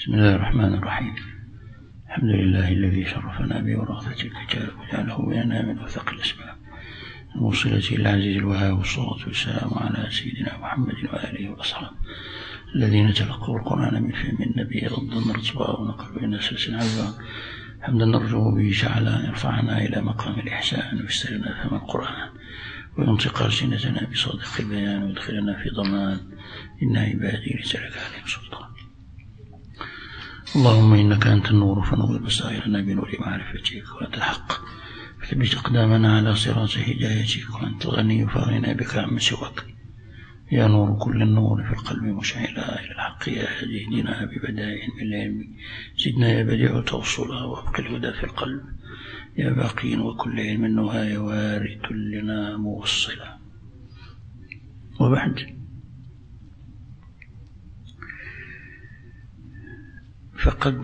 بسم الله الرحمن الرحيم. الحمد لله الذي شرفنا بوراثة الكتاب وجعله لنا من وثق الأسباب الموصلة إلى العزيز الوهاب، والصلاة والسلام على سيدنا محمد وآله وأصحابه الذين تلقوا القرآن من فم النبي ردا رتبا ونقلوا إلى سلس عذبا، حمدا نرجو به تعالى يرفعنا إلى مقام الإحسان ويسترنا فهم القرآن وينطق ألسنتنا بصادق البيان ويدخلنا في ضمان إن عبادي ليس لك عليهم سلطان. اللهم إنك أنت النور فنور بصائرنا بنور معرفتك، وأنت الحق فثبت أقدامنا على صراط هدايتك، وأنت الغني فأغننا بك عمن سواك. يا نور كل النور في القلب مشعلا إلى الحق، يا هادي اهدنا ببدائع من العلم، زدنا يا بديع توصلا وابق الهدى في القلب، يا باقين وكل علم النهاية وارث لنا موصلا. وبعد، فقد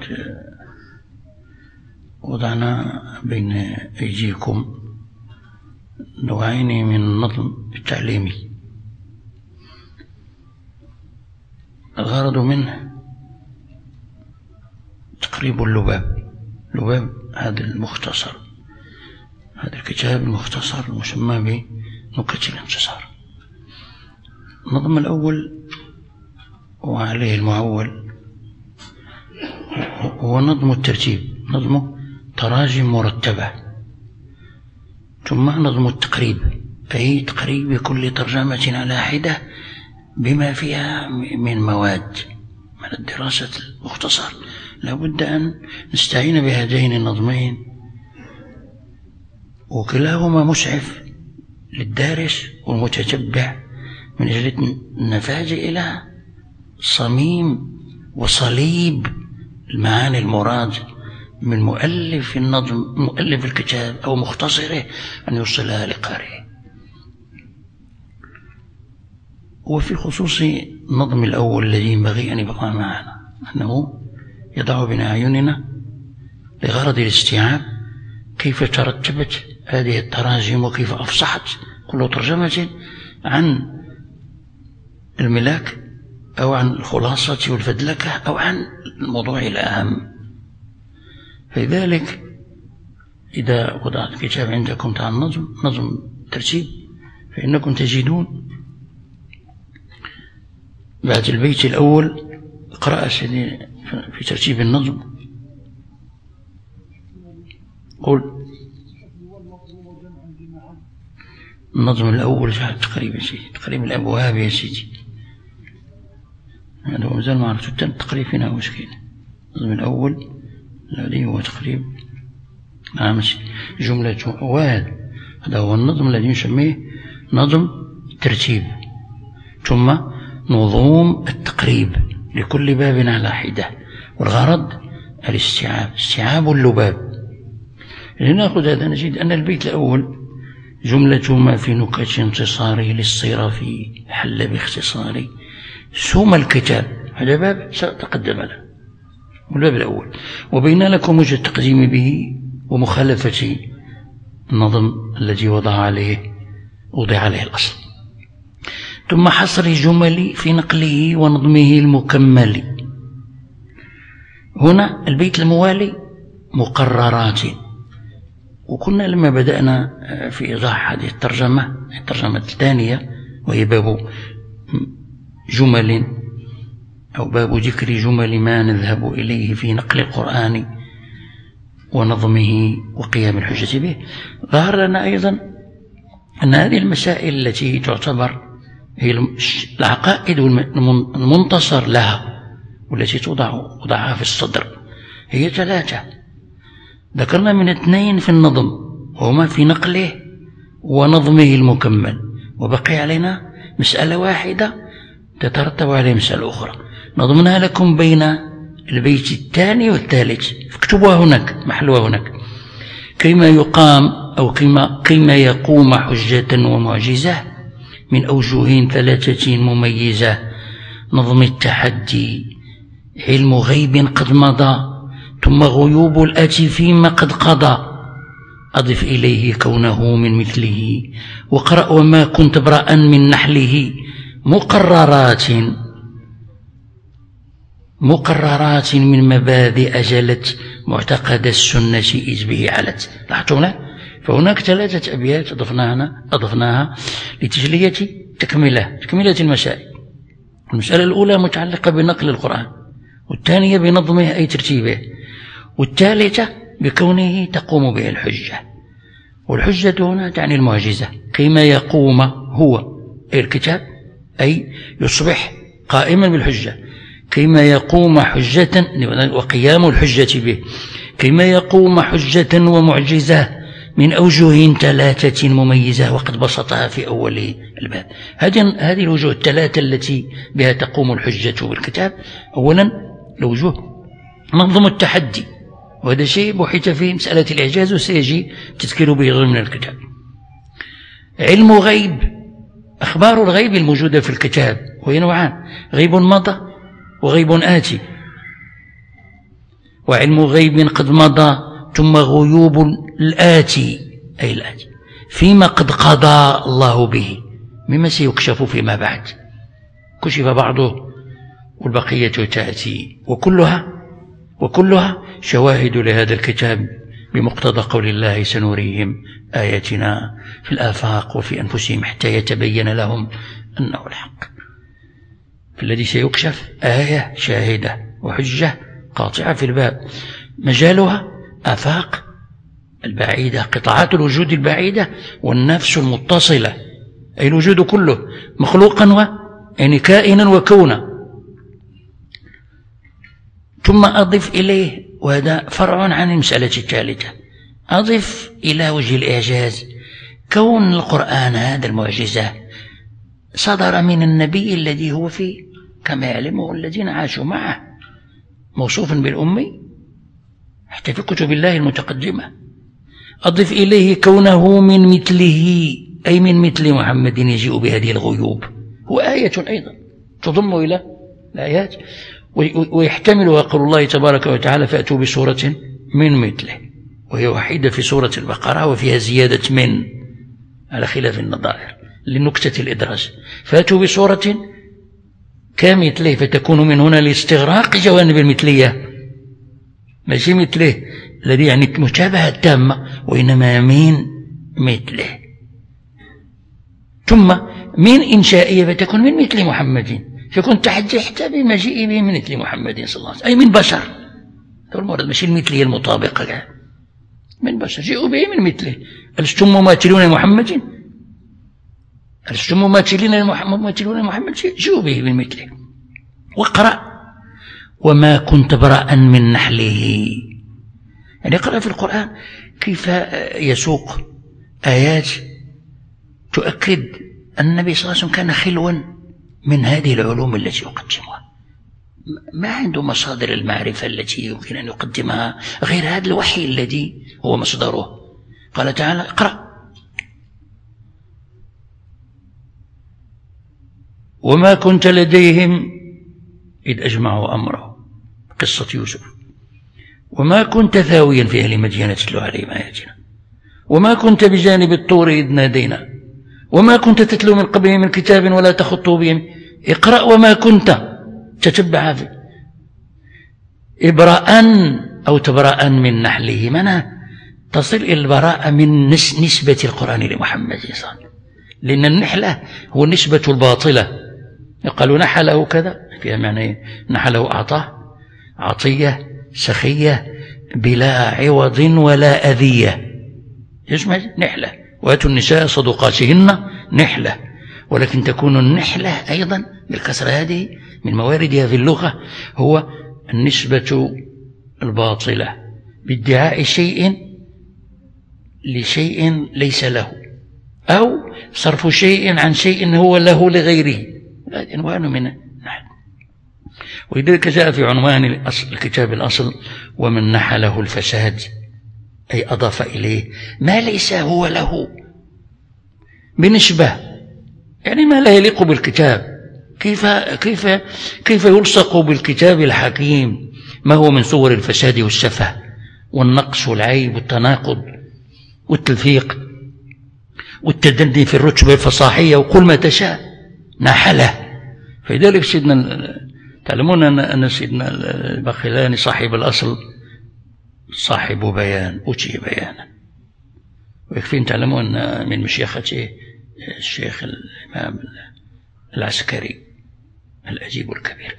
وضعنا بين أيديكم نوعين من النظم التعليمي. الغرض منه تقريب اللباب هذا المختصر، هذا الكتاب المختصر المسمى بنكت الانتصار. النظم الأول وعليه المعول هو نظم الترتيب، نظم تراجم مرتبة، ثم نظم التقريب، أي تقريب كل ترجمة على حدة بما فيها من مواد من الدراسة المختصر. لابد أن نستعين بهذين النظمين، وكلاهما مسعف للدارس والمتتبع من أجل النفاذ إلى صميم وصليب المعاني المراد من مؤلف النظم، مؤلف الكتاب أو مختصره، أن يوصلها لقارئه. وفي خصوص النظم الأول الذي ينبغي أن يبقى معنا أنه يضع بين أعيننا لغرض الاستيعاب كيف ترتبت هذه التراجم، وكيف أفصحت كل ترجمة عن الملاك أو عن الخلاصة والفدلكة أو عن الموضوع الأهم. فلذلك إذا وضعت الكتاب عندكم تاع النظم، نظم ترتيب، فإنكم تجدون بعد البيت الأول اقرأ سيدي في ترتيب النظم. قل النظم الأول تقريبا سيدي، تقريب الأبواب يا سيدي، هذا هو مازال ما عرفتوا التقريب هنا مشكلة. النظم الأول الذي هو تقريب جملة واد، هذا هو النظم الذي نسميه نظم ترتيب، ثم نظوم التقريب لكل باب على حدة، والغرض الاستيعاب، استيعاب اللباب. لنأخذ هذا نجد أن البيت الأول جملة ما في نكت انتصاري للصرافي حل باختصاري ثم الكتاب، هذا باب سأتقدم له، والباب الأول، وبين لكم وجه التقديم به ومخالفة النظم الذي وضع عليه الأصل، ثم حصر الجمل في نقله ونظمه المكمل. هنا البيت الموالي مقررات. وكنا لما بدأنا في إيضاح هذه الترجمة الثانية، وهي باب جمل أو باب ذكر جمل ما نذهب إليه في نقل القرآن ونظمه وقيام الحجة به، ظهر لنا أيضا أن هذه المسائل التي تعتبر هي العقائد المنتصر لها والتي توضعها في الصدر هي 3. ذكرنا من 2 في النظم وهما في نقله ونظمه المكمل، وبقي علينا مسألة واحدة تترتب عليه مسألة أخرى نظمناها لكم بين البيت الثاني والثالث، اكتبوها هناك، محلوها هناك. كيما يقام أو كيما يقوم حجة ومعجزة من أوجه 3 مميزة، نظم التحدي علم غيب قد مضى، ثم غيوب الآتي فيما قد قضى، أضف إليه كونه من مثله، وقرأ وما كنت برأ من نحله، مقررات مقررات من مبادئ أجلت معتقد السنة إذ به علت. لاحظتم؟ فهناك 3 أبيات أضفناها لتجلية تكملة المسائل. المسألة الأولى متعلقة بنقل القرآن، والثانية بنظمه أي ترتيبه، والثالثة بكونه تقوم به الحجة. والحجة هنا تعني المعجزة، كيما يقوم هو أي الكتاب أي يصبح قائما بالحجة، كيما يقوم حجة وقيام الحجة به، كيما يقوم حجة ومعجزة من أوجه 3 مميزة وقد بسطها في أول الباب. هذه الوجوه 3 التي بها تقوم الحجة بالكتاب. أولا الوجوه منظم التحدي، وهذا شيء بحث فيه مسألة الإعجاز وسيجي تذكر به ضمن الكتاب. علم غيب، أخبار الغيب الموجودة في الكتاب، وهي نوعان: غيب مضى وغيب آتي. وعلم غيب قد مضى ثم غيوب الآتي أي الآتي فيما قد قضى الله به مما سيكشف فيما بعد، كشف بعضه والبقية تأتي. وكلها شواهد لهذا الكتاب بمقتضى قول الله: سنريهم آياتنا في الآفاق وفي أنفسهم حتى يتبين لهم أنه الحق. فالذي سيكشف آية شاهدة وحجة قاطعة في الباب، مجالها آفاق البعيدة، قطاعات الوجود البعيدة، والنفس المتصلة أي الوجود كله مخلوقا يعني كائنا وكونا. ثم أضف إليه، وهذا فرع عن المسألة الثالثة، أضف إلى وجه الإعجاز كون القرآن هذا المعجزة صدر من النبي الذي هو فيه كما يعلمه الذين عاشوا معه موصوف بالأمي حتى في كتب الله المتقدمة. أضف إليه كونه من مثله أي من مثل محمد يجيء بهذه الغيوب، هو آية أيضا تضم إلى الآيات، ويحتملها قول الله تبارك وتعالى: فأتوا بسورة من مثله، وهي وحيدة في سورة البقرة وفيها زيادة من على خلاف النظائر لنكتة الإدراج. فأتوا بسورة كمثله، فتكون من هنا لاستغراق جوانب المثلية، ماشي مثله الذي يعني مشابهة تامة، وإنما من مثله. ثم من إنشائية، فتكون من مثل محمد، فيكون تحدي حتى بمجيء به من مثل محمد صلى الله عليه وسلم، أي من بشر. هو المراد ماشي المثلية المطابقة، من بشر جاءوا به من مثله. ألستم مماثلون محمد، ألستم مماثلون محمد، جاءوا به من مثله. واقرأ وما كنت برأ من نحله، يعني اقرأ في القرآن كيف يسوق آيات تؤكد أن النبي صلى الله عليه وسلم كان خلوا من هذه العلوم التي يقدمها، ما عنده مصادر المعرفة التي يمكن أن يقدمها غير هذا الوحي الذي هو مصدره. قال تعالى: اقرأ وما كنت لديهم إذ أجمعوا أمره، قصة يوسف. وما كنت ثاويا في أهل مدين تتلو عليهم آياتنا، وما كنت بجانب الطور إذ نادينا، وما كنت تتلو من قبله من كتاب ولا تخطه بهم. اقرأ وما كنت تتبع فيه. إبراء أو تبرأ من نحله، منع تصل إلى البراءة من نسبة القرآن لمحمد صلى الله عليه وسلم، لأن النحلة هو النسبة الباطلة. يقال نحله كذا، فيها معنى نحله أعطاه عطية سخية بلا عوض ولا أذية، يسمى نحلة. وآتوا النساء صدقاتهن نحلة، ولكن تكون النحلة أيضا بالكسرة هذه من مواردها في اللغة هو النسبة الباطلة بادعاء شيء لشيء ليس له، أو صرف شيء عن شيء هو له لغيره. هذه عنوان من النحل. ولذلك جاء في عنوان الكتاب الأصل: ومن نحله الفساد، أي أضاف إليه ما ليس هو له بنسبة، يعني ما لا يليق بالكتاب. كيف يلصق بالكتاب الحكيم ما هو من صور الفساد والسفه والنقص والعيب والتناقض والتلفيق والتدني في الرتبة الفصاحية وقل ما تشاء، نحله. فلذلك سيدنا تعلمون أن سيدنا الباقلاني صاحب الأصل صاحب بيان أوتي بيانا، ويكفي تعلمون من مشيخته الشيخ الإمام العسكري الأديب الكبير.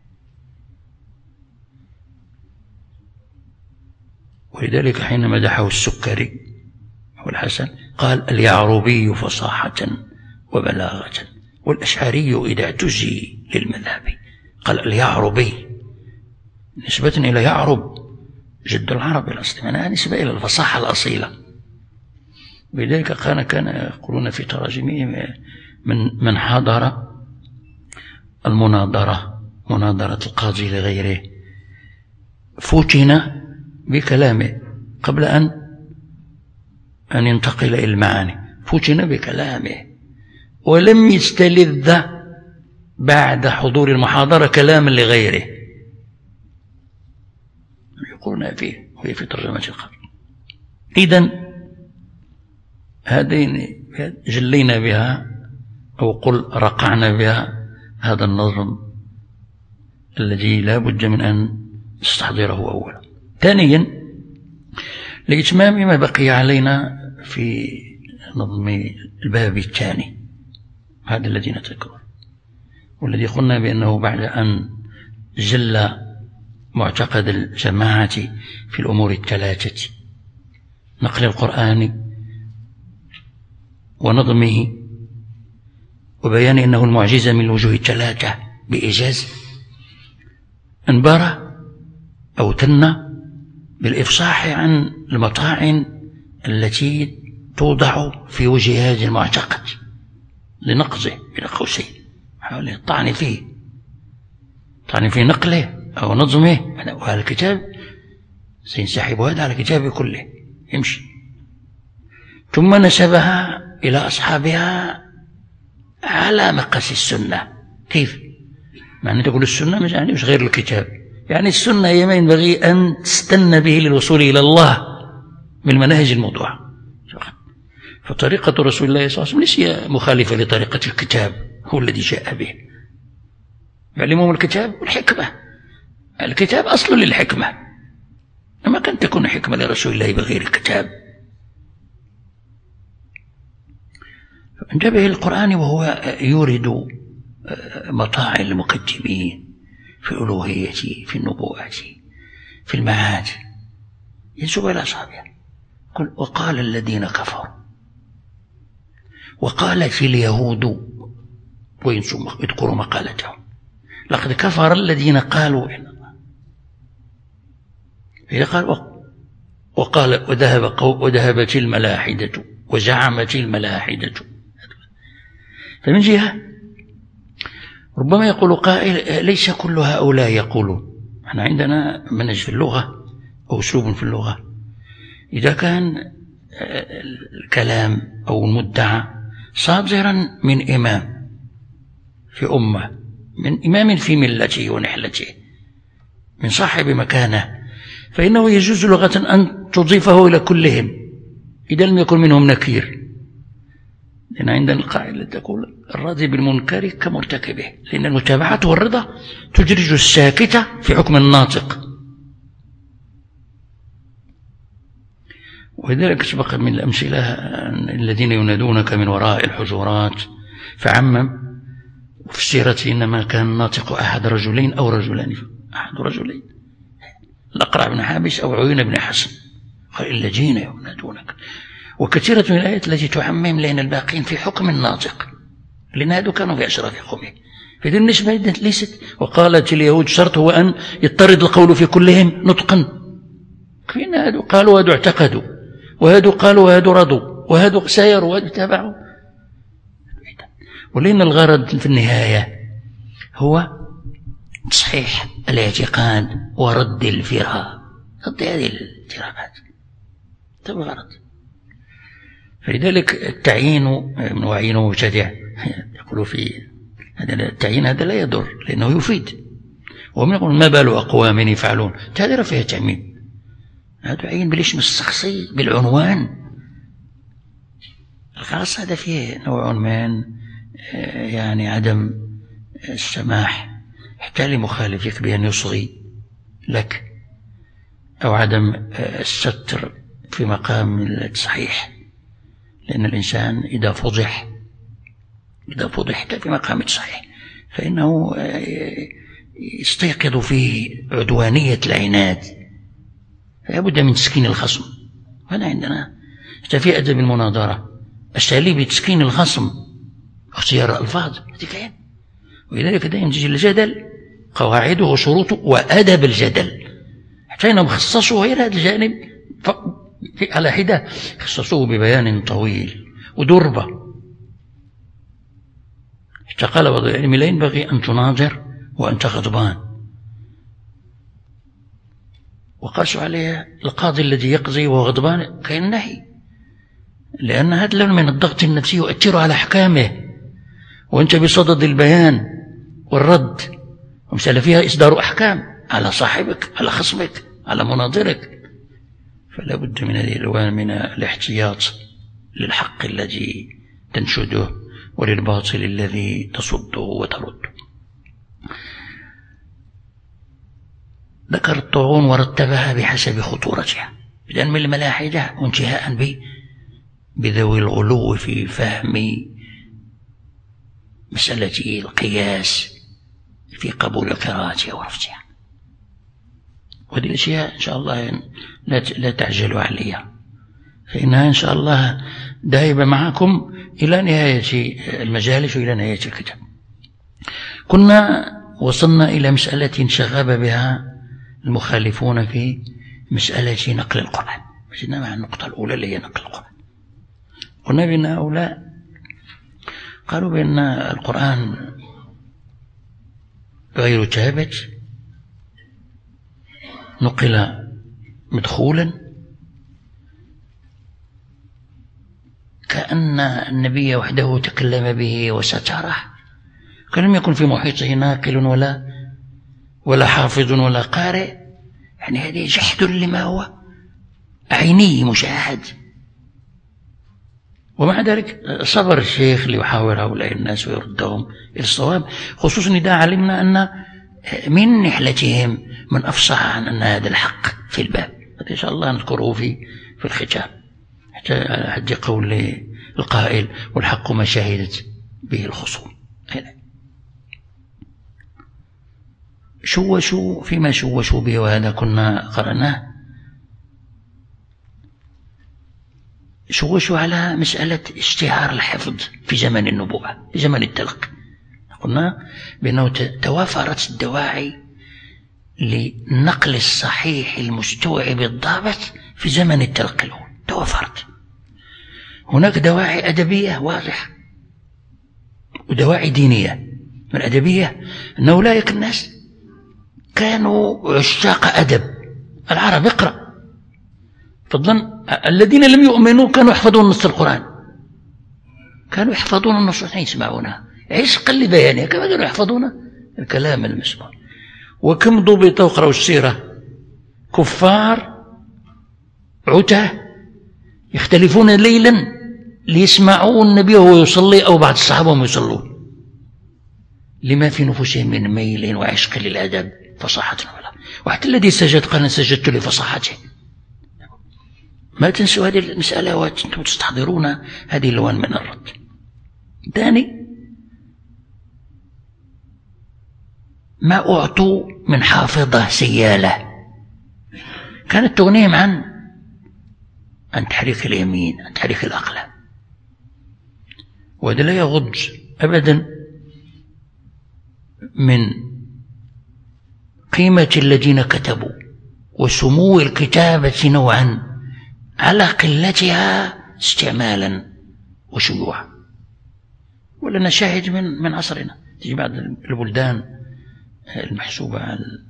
ولذلك حين مدحه السكري والحسن قال: اليعربي فصاحة وبلاغة، والأشعري إذا اعتزي للمذهب. قال اليعربي نسبة إلى يعرب جد العرب الأصلي، معناها نسبة إلى الفصاحة الأصيلة. ولذلك كان يقولون في تراجمهم من حضر المناظرة، مناظرة القاضي لغيره، فتن بكلامه قبل أن ينتقل إلى المعاني، فتن بكلامه ولم يستلذ بعد حضور المحاضرة كلاما لغيره. يقولون فيه وهي في ترجمة القرن. إذن هذين جلينا بها أو قل رقعنا بها هذا النظم الذي لا بد من أن نستحضره أولا. ثانيا، لإتمام ما بقي علينا في نظم الباب الثاني، هذا الذي نذكره والذي قلنا بأنه بعد أن جل معتقد الجماعة في الأمور الثلاثة، نقل القرآن ونظمه وبيان أنه المعجزة من الوجوه الثلاثة بإيجاز، انبر أو تن بالإفصاح عن المطاعن التي توضع في وجه هذا المعتقد لنقضه بين قوسين، حول الطعن فيه، طعن في نقله أو نظمه. وهذا الكتاب سينسحب هذا على الكتاب كله يمشي. ثم نسبها إلى أصحابها على مقاس السنة. كيف؟ معنى تقول السنة مش يعني مش غير الكتاب، يعني السنة هي ما ينبغي أن تستنى به للوصول إلى الله بالمناهج الموضوعة. فطريقة رسول الله صلى الله عليه وسلم ليس مخالفة لطريقة الكتاب، هو الذي جاء به. يعلمهم الكتاب والحكمة، الكتاب أصل للحكمة، أما كان تكون حكمة لرسول الله بغير الكتاب. انتبه القرآن وهو يورد مطاعن المكذبين في الألوهية، في النبوة، في المعاد، ينسب إلى أصحابها. قل وقال الذين كفروا، وقالت اليهود، ويذكروا مقالتهم، لقد كفر الذين قالوا إن الله. إذا قال وذهبت الملاحدة وزعمت الملاحدة. فمن جهة ربما يقول قائل ليس كل هؤلاء يقولون. احنا عندنا منهج في اللغة أو أسلوب في اللغة، إذا كان الكلام أو المدعى صادرا من إمام في أمة، من إمام في ملته ونحلته، من صاحب مكانه، فإنه يجوز لغة أن تضيفه إلى كلهم إذا لم يكن منهم نكير. لأن عندنا القاعدة تقول الراضي بالمنكر كمرتكبه، لأن المتابعة والرضا تدرج الساكتة في حكم الناطق. ولذلك سبق من الأمثلة الذين ينادونك من وراء الحجرات، فعمم. وفي السيرة إنما كان الناطق أحد رجلين أو رجلان، أحد رجلين، الأقرع بن حابس أو عيينة بن حسن، قال الذين ينادونك. وكثيرة من الآيات التي تعمم لأن الباقين في حكم الناطق، لأن هذو كانوا في أشراف قومه. فإذا النسبة ليست وقالت اليهود شرط هو أن يضطرد القول في كلهم نطقا. كفين هذو قالوا وهذو اعتقدوا، وهذو قالوا وهذو رضوا، وهذو سيروا وهذو تابعوا. ولأن الغرض في النهاية هو تصحيح الاعتقاد ورد الفراء، رد هذه الاضطرابات، هذا الغرض. فلذلك التعيين من وعين مبتدع يقولوا في هذا التعيين هذا لا يضر لأنه يفيد. ومن يقول ما بال أقوام يفعلون، هذا فيها تعميم. هذا عين بالاسم الشخصي بالعنوان الخاص، هذا فيه نوع من يعني عدم السماح حتى لمخالفك بأن يصغي لك، أو عدم الستر في مقام التصحيح، لأن الإنسان إذا فضحت في مقام التصحيح فإنه يستيقظ في عدوانية العناد، فلا بد من تسكين الخصم. هذا عندنا حتى في أدب المناظرة أساليب تسكين الخصم، اختيار الألفاظ هذه كاين. ولذلك دائما تجي الجدل قواعده وشروطه وأدب الجدل، حتى إنهم خصصوا غير هذا الجانب على حدة، خصصوه ببيان طويل ودربة. حتى قال بعض العلم لا ينبغي أن تناظر وأنت غضبان، وقاسوا عليه القاضي الذي يقضي وهو غضبان كالنهي، لأن هذا لون من الضغط النفسي يؤثر على أحكامه، وأنت بصدد البيان والرد، ومسألة فيها إصدار أحكام على صاحبك، على خصمك، على مناظرك. فلا بد من هذه الألوان من الاحتياط للحق الذي تنشده وللباطل الذي تصده وترده. ذكر الطاعون ورتبها بحسب خطورتها، بدءا من الملاحدة وانتهاء بذوي الغلو في فهم مسألة القياس في قبول قراءتها ورفضها. وهذه الأشياء إن شاء الله لا تعجلوا عليها، فإنها إن شاء الله دائبة معكم إلى نهاية المجالس وإلى نهاية الكتاب. كنا وصلنا إلى مسألة شغب بها المخالفون في مسألة نقل القرآن، وجدنا مع النقطة الأولى اللي هي نقل القرآن. قلنا بأن هؤلاء قالوا بأن القرآن غير ثابت، نقل مدخولا، كأن النبي وحده تكلم به وستره، كان لم يكن في محيطه ناقل ولا حافظ ولا قارئ. يعني هذه جحد لما هو عيني مشاهد. ومع ذلك صبر الشيخ ليحاور هؤلاء الناس ويردهم إلى الصواب، خصوصا إذا علمنا أن من نحلتهم من أفصح عن أن هذا الحق في الباب. إن شاء الله نذكره في الختام، حتى حد قول القائل والحق ما شهدت به الخصوم. شوشوا فيما شوشوا به، وهذا كنا قرأناه. شوشوا على مسألة اشتهار الحفظ في زمن النبوة، في زمن التلقي. قلنا بأنه توافرت الدواعي لنقل الصحيح المستوعب الضابط في زمن التلقي الأول، توافرت. هناك دواعي أدبية واضحة ودواعي دينية. الأدبية أن أولئك الناس كانوا عشاق أدب، العرب اقرأ، فضلا الذين لم يؤمنوا كانوا يحفظون نص القرآن، كانوا يحفظون النصوص يسمعونها عشقا لبيانها، كما كانوا يحفظون الكلام المسموع. وكم ضبط وقرأوا السيرة كفار عتاه يختلفون ليلا ليسمعوا النبي وهو يصلي أو بعض الصحابة وهم يصلون، لما في نفوسهم من ميل وعشق للأدب فصاحة ولا. وحتى الذي سجد قال سجدت لفصاحته. ما تنسوا هذه المسألة وأنتم تستحضرون هذه الألوان من الرد. ثاني، ما أعطوا من حافظة سيالة كانت تغنيهم عن تحريك اليمين، عن تحريك الأقلام. وهذا لا يغض أبدا من قيمة الذين كتبوا وسمو الكتابة نوعا على قلتها استعمالا وشيوعا. ولنا شاهد من عصرنا، تجي بعض البلدان المحسوبة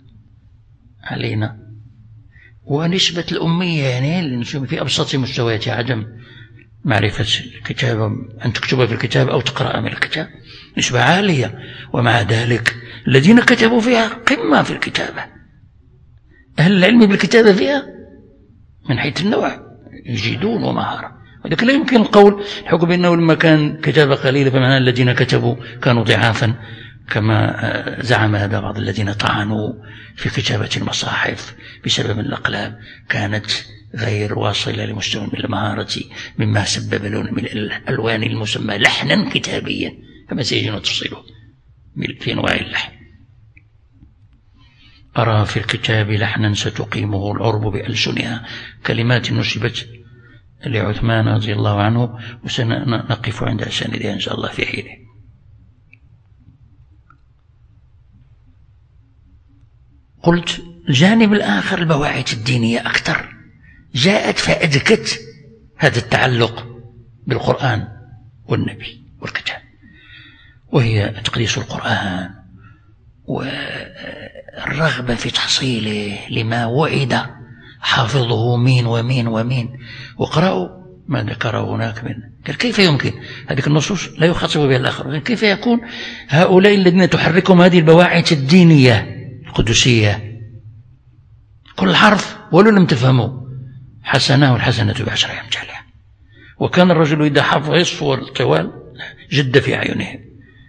علينا ونسبة الأمية، يعني في أبسط مستوياتها عدم معرفة الكتابة، أن تكتبها في الكتاب أو تقرأ من الكتاب، نسبة عالية. ومع ذلك الذين كتبوا فيها قمة في الكتابة، أهل العلم بالكتابة فيها من حيث النوع يجيدون ومهارة. ولكن لا يمكن القول الحكم بأنه لما كان كتابة قليلة فمعنى الذين كتبوا كانوا ضعافا، كما زعم هذا بعض الذين طعنوا في كتابة المصاحف بسبب الأقلام كانت غير واصلة لمستوى من المهارة، مما سبب لون من الألوان المسمى لحنا كتابيا، كما سيجينا تفصيله في أنواع اللحن. أرى في الكتاب لحنا ستقيمه العرب بألسنها، كلمات نسبت لعثمان رضي الله عنه، وسنقف عند أساندها إن شاء الله في حينه. قلت الجانب الآخر البواعث الدينية أكثر جاءت فأدكت هذا التعلق بالقرآن والنبي والكتاب، وهي تقديس القرآن والرغبة في تحصيله لما وعد حافظه مين ومين ومين، وقرأوا ما ذكره هناك من قال كيف يمكن هذه النصوص لا يخاطب بها الآخر، كيف يكون هؤلاء الذين تحركهم هذه البواعث الدينية القدسية كل حرف ولو لم تفهموا حسنة والحسنة بعشر أمثالها. وكان الرجل إذا حفظ الصور الطوال جد في أعينهم.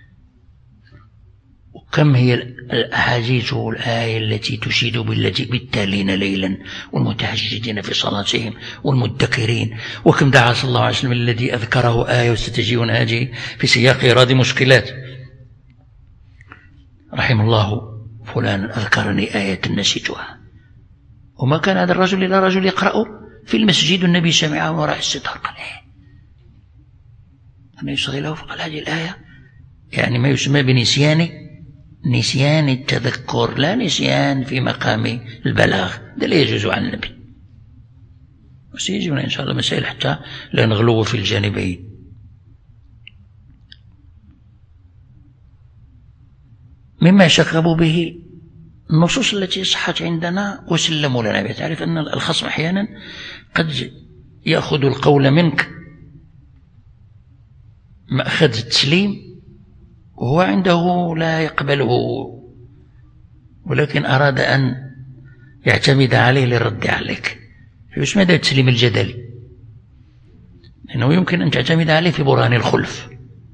وكم هي الأحاديث والآية التي تشيد بالتالين ليلا والمتهجدين في صلاتهم والمدكرين، وكم دعا صلى الله عليه وسلم الذي أذكره آية وستجيون هذه في سياق إيراد مشكلات، رحم الله فلان أذكرني آية نسيتها. وما كان هذا الرجل إلا رجل يقرأ في المسجد والنبي سمعه وراء الستار، قال النبي صلى له فقال هذه الآية يعني ما يسمى نسيان التذكر، لا نسيان في مقام البلاغ، ده لا يجوز عن النبي. وسيجينا إن شاء الله مسائل حتى لا نغلو في الجانبين. مما شغبوا به النصوص التي صحت عندنا وسلموا لنا بها. تعرف أن الخصم أحيانا قد يأخذ القول منك مأخذ التسليم وهو عنده لا يقبله، ولكن أراد أن يعتمد عليه للرد عليك، فيسمى هذا التسليم الجدلي، لأنه يمكن أن تعتمد عليه في برهان الخلف.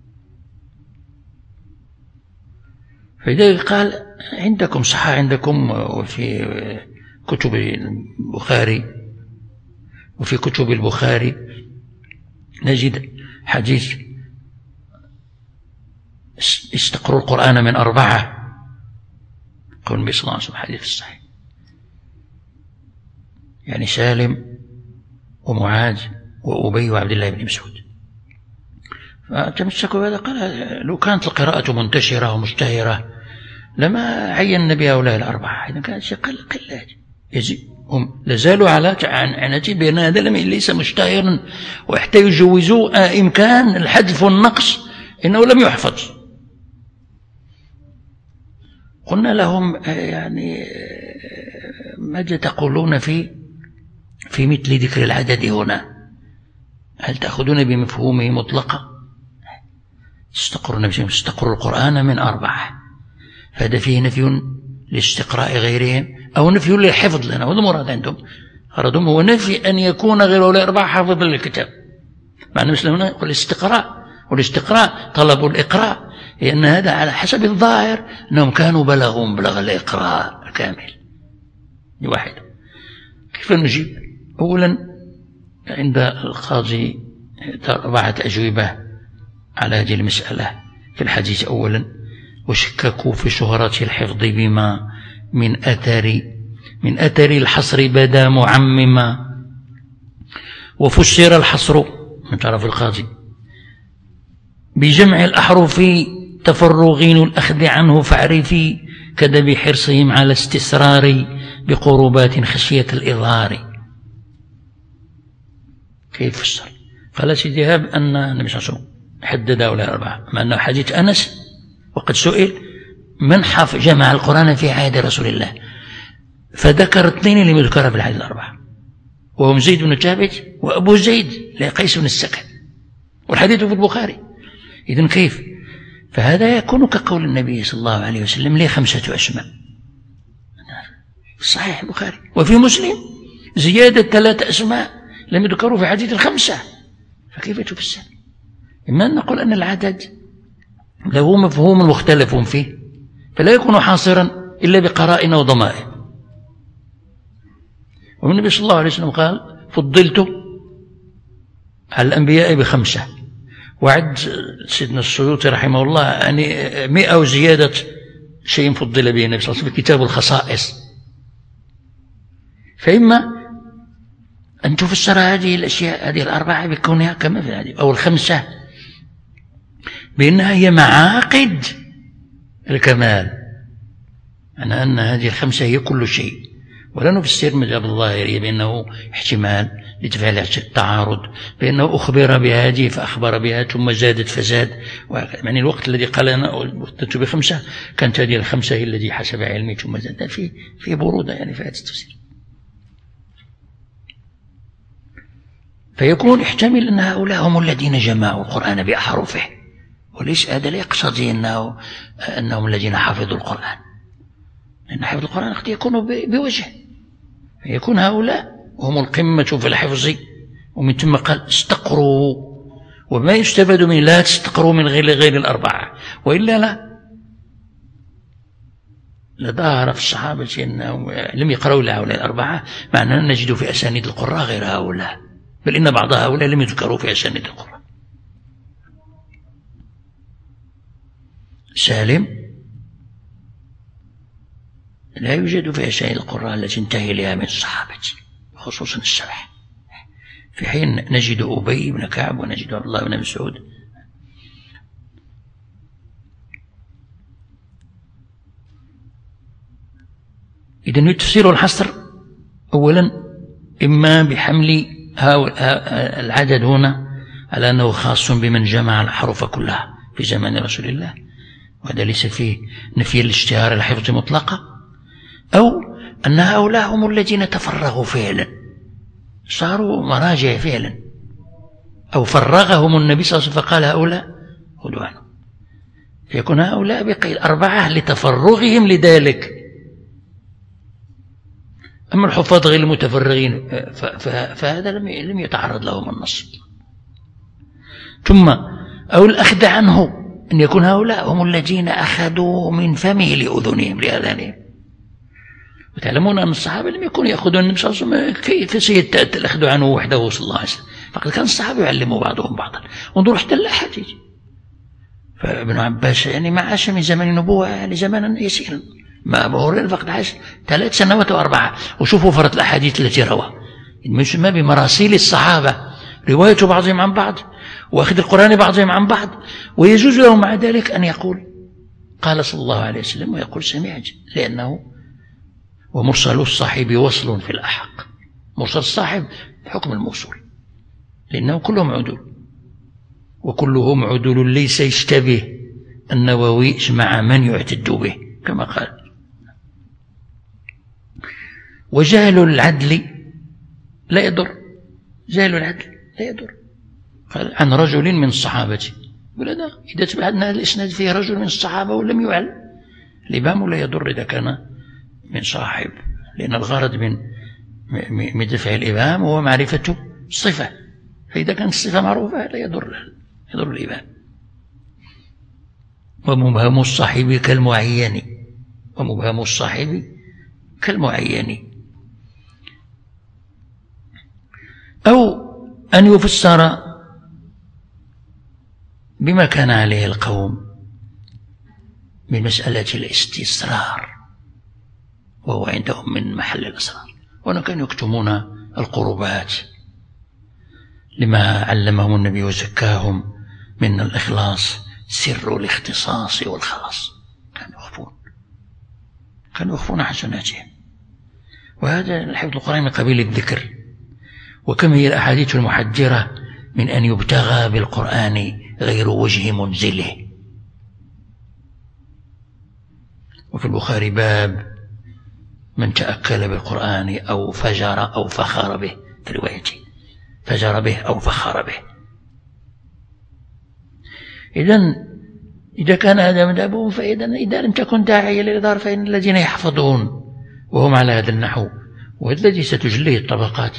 فإذا قال عندكم صحة عندكم وفي كتب البخاري وفي كتب البخاري نجد حديث استقروا القرآن من 4، قول النبي صلى الله عليه وسلم حديث الصحيح، يعني سالم ومعاذ وأبي وعبد الله بن مسعود. فتمسكوا بهذا، قال لو كانت القراءة منتشرة ومشتهرة لما عين بهؤلاء الأربعة، إذا كانت شيء قلات هم لازالوا على عنتي بأن هذا ليس مشتهرا، وحتى يجوزوا إمكان الحذف والنقص إنه لم يحفظ. قلنا لهم يعني ماذا تقولون في مثل ذكر العدد هنا؟ هل تأخذون بمفهومه مطلقا؟ استقروا القرآن من 4، فهذا فيه نفي لاستقراء غيرهم أو نفي للحفظ لنا، وهذا مراد عندهم. غرضهم هو نفي أن يكون غير هؤلاء 4 حافظا للكتاب، معنى مثل هنا يقول الاستقراء، والاستقراء طلب الإقراء، لأن هذا على حسب الظاهر أنهم كانوا بلغوا بلغ الإقراء الكامل. واحد كيف نجيب؟ أولا عند القاضي 4 أجوبة على هذه المسألة في الحديث. أولا وشككوا في شهرة الحفظ بما من أثر الحصر بدا معمما، وفسر الحصر من طرف القاضي بجمع الأحرف تفرغين الأخذ عنه فاعرفي، كذا بحرصهم على استسرار بقربات خشية الإظهار. كيف فسر؟ قال سيدي هاب أن النبي صلى الله عليه وسلم حدد هؤلاء 4، مع أنه حديث أنس وقد سئل من جمع القرآن في عهد رسول الله، فذكر 2 اللي يذكر في الحديث 4، وهم زيد بن ثابت وأبو زيد لقيس بن السكن، والحديث في البخاري. إذن كيف؟ فهذا يكون كقول النبي صلى الله عليه وسلم لي 5 أسماء صحيح البخاري، وفي مسلم زيادة 3 أسماء لم يذكروا في حديث 5، فكيف تفسر؟ إما أن نقول أن العدد له مفهوم مختلف فيه، فلا يكون حاصرا إلا بقرائن وضمائر. والنبي صلى الله عليه وسلم قال: فضلت على الأنبياء ب5، وعد سيدنا السيوطي رحمه الله يعني 100 وزيادة شيء فضل به النبي صلى الله عليه وسلم في كتاب الخصائص. فإما أن تفسر هذه الأشياء، هذه الأربعة، بكونها كما في هذه، أو ال5 بأنها هي معاقد الكمال، معنى أن هذه ال5 هي كل شيء، ولا نفسر مذهب الظاهرية بأنه احتمال لتفعيل التعارض، بأنه أخبر بهذه فأخبر بها ثم زادت فزاد. يعني الوقت الذي قال أنا وقت ب5 كانت هذه ال5 هي التي حسب علمي ثم زادت، في برودة يعني في هذا التفسير. فيكون يحتمل أن هؤلاء هم الذين جمعوا القرآن بأحرفه، وليس هذا لا يقتضي أنهم الذين حفظوا القرآن، لأن حفظ القرآن قد يكون بوجه، يكون هؤلاء هم القمة في الحفظ، ومن ثم قال: استقروا، وما يستفاد من لا تستقروا من غير الأربعة، وإلا لا لظهر في الصحابة أنهم لم يقرأوا إلا هؤلاء الأربعة، مع أننا نجد في أسانيد القراء غير هؤلاء، بل إن بعض هؤلاء لم يذكروا في أسانيد القراء. سالم لا يوجد في أسانيد القراء التي انتهي لها من الصحابة، خصوصا ال7، في حين نجد أبي بن كعب ونجد عبد الله بن مسعود. إذن تفسير الحصر أولا إما بحمل العدد هنا على أنه خاص بمن جمع الحروف كلها في زمان رسول الله، وهذا ليس فيه نفي الاشتهار الحفظ مطلقة، أو أن هؤلاء هم الذين تفرغوا فعلا، صاروا مراجع فعلا، أو فرغهم النبي صلى الله عليه وسلم فقال: هؤلاء خذوا عنه، فيكون هؤلاء بقي الأربعة لتفرغهم لذلك. أما الحفاظ غير المتفرغين فهذا لم يتعرض لهم النص. ثم أو الأخذ عنه أن يكون هؤلاء هم الذين أخذوا من فمه لأذنهم لأذانهم. وتعلمون أن الصحابة لم يكونوا يأخذون النبي صلى الله عليه وسلم كيف سيتأتى الأخذ عنه وحده صلى الله عليه وسلم، فقد كان الصحابة يعلموا بعضهم بعضا. انظروا حتى الأحاديث، فابن عباس يعني ما عاش من زمن النبوة يعني زمانا يسيرا، ما أبو هريرة فقد عاش 3 سنوات و4، وشوفوا فرط الأحاديث التي روى، يسمى بمراسيل الصحابة، رواية بعضهم عن بعض وأخذ القرآن بعضهم عن بعض، ويجوز له مع ذلك أن يقول قال صلى الله عليه وسلم ويقول سمعت، لأنه ومرسل الصاحب وصل في الأحق، مرسل الصاحب حكم الموصول، لأنه كلهم عدول، وكلهم عدول ليس يشتبه النووي مع من يعتد به كما قال. وجهل العدل لا يضر، جهل العدل لا يضر. قال عن رجل من الصحابة، ولا إذا تبعنا الإسناد فيه رجل من الصحابة ولم يعل، الإمام لا يضر إذا كان من صاحب، لأن الغرض من دفع الإمام هو معرفة الصفة، فإذا كانت الصفة معروفة لا يضر الإمام. ومبهم الصاحب كالمعين، ومبهم الصاحب كالمعين. أو أن يفسر بما كان عليه القوم من مسألة الاستسرار، وهو عندهم من محل الأسرار، وأنهم كانوا يكتمون القربات لما علمهم النبي وزكاهم من الإخلاص، سر الاختصاص والخلاص، كانوا يخفون حسناتهم. وهذا الحفظ القرآن من قبيل الذكر. وكم هي الأحاديث المحذرة من أن يبتغى بالقرآن غير وجه منزله. وفي البخاري باب من تأكل بالقرآن أو فجر أو فخر به، في روايته فجر به أو فخر به. إذا كان هذا مذهبهم، إذا لم تكن داعية للإظهار فإن الذين يحفظون وهم على هذا النحو، والذي ستجليه الطبقات.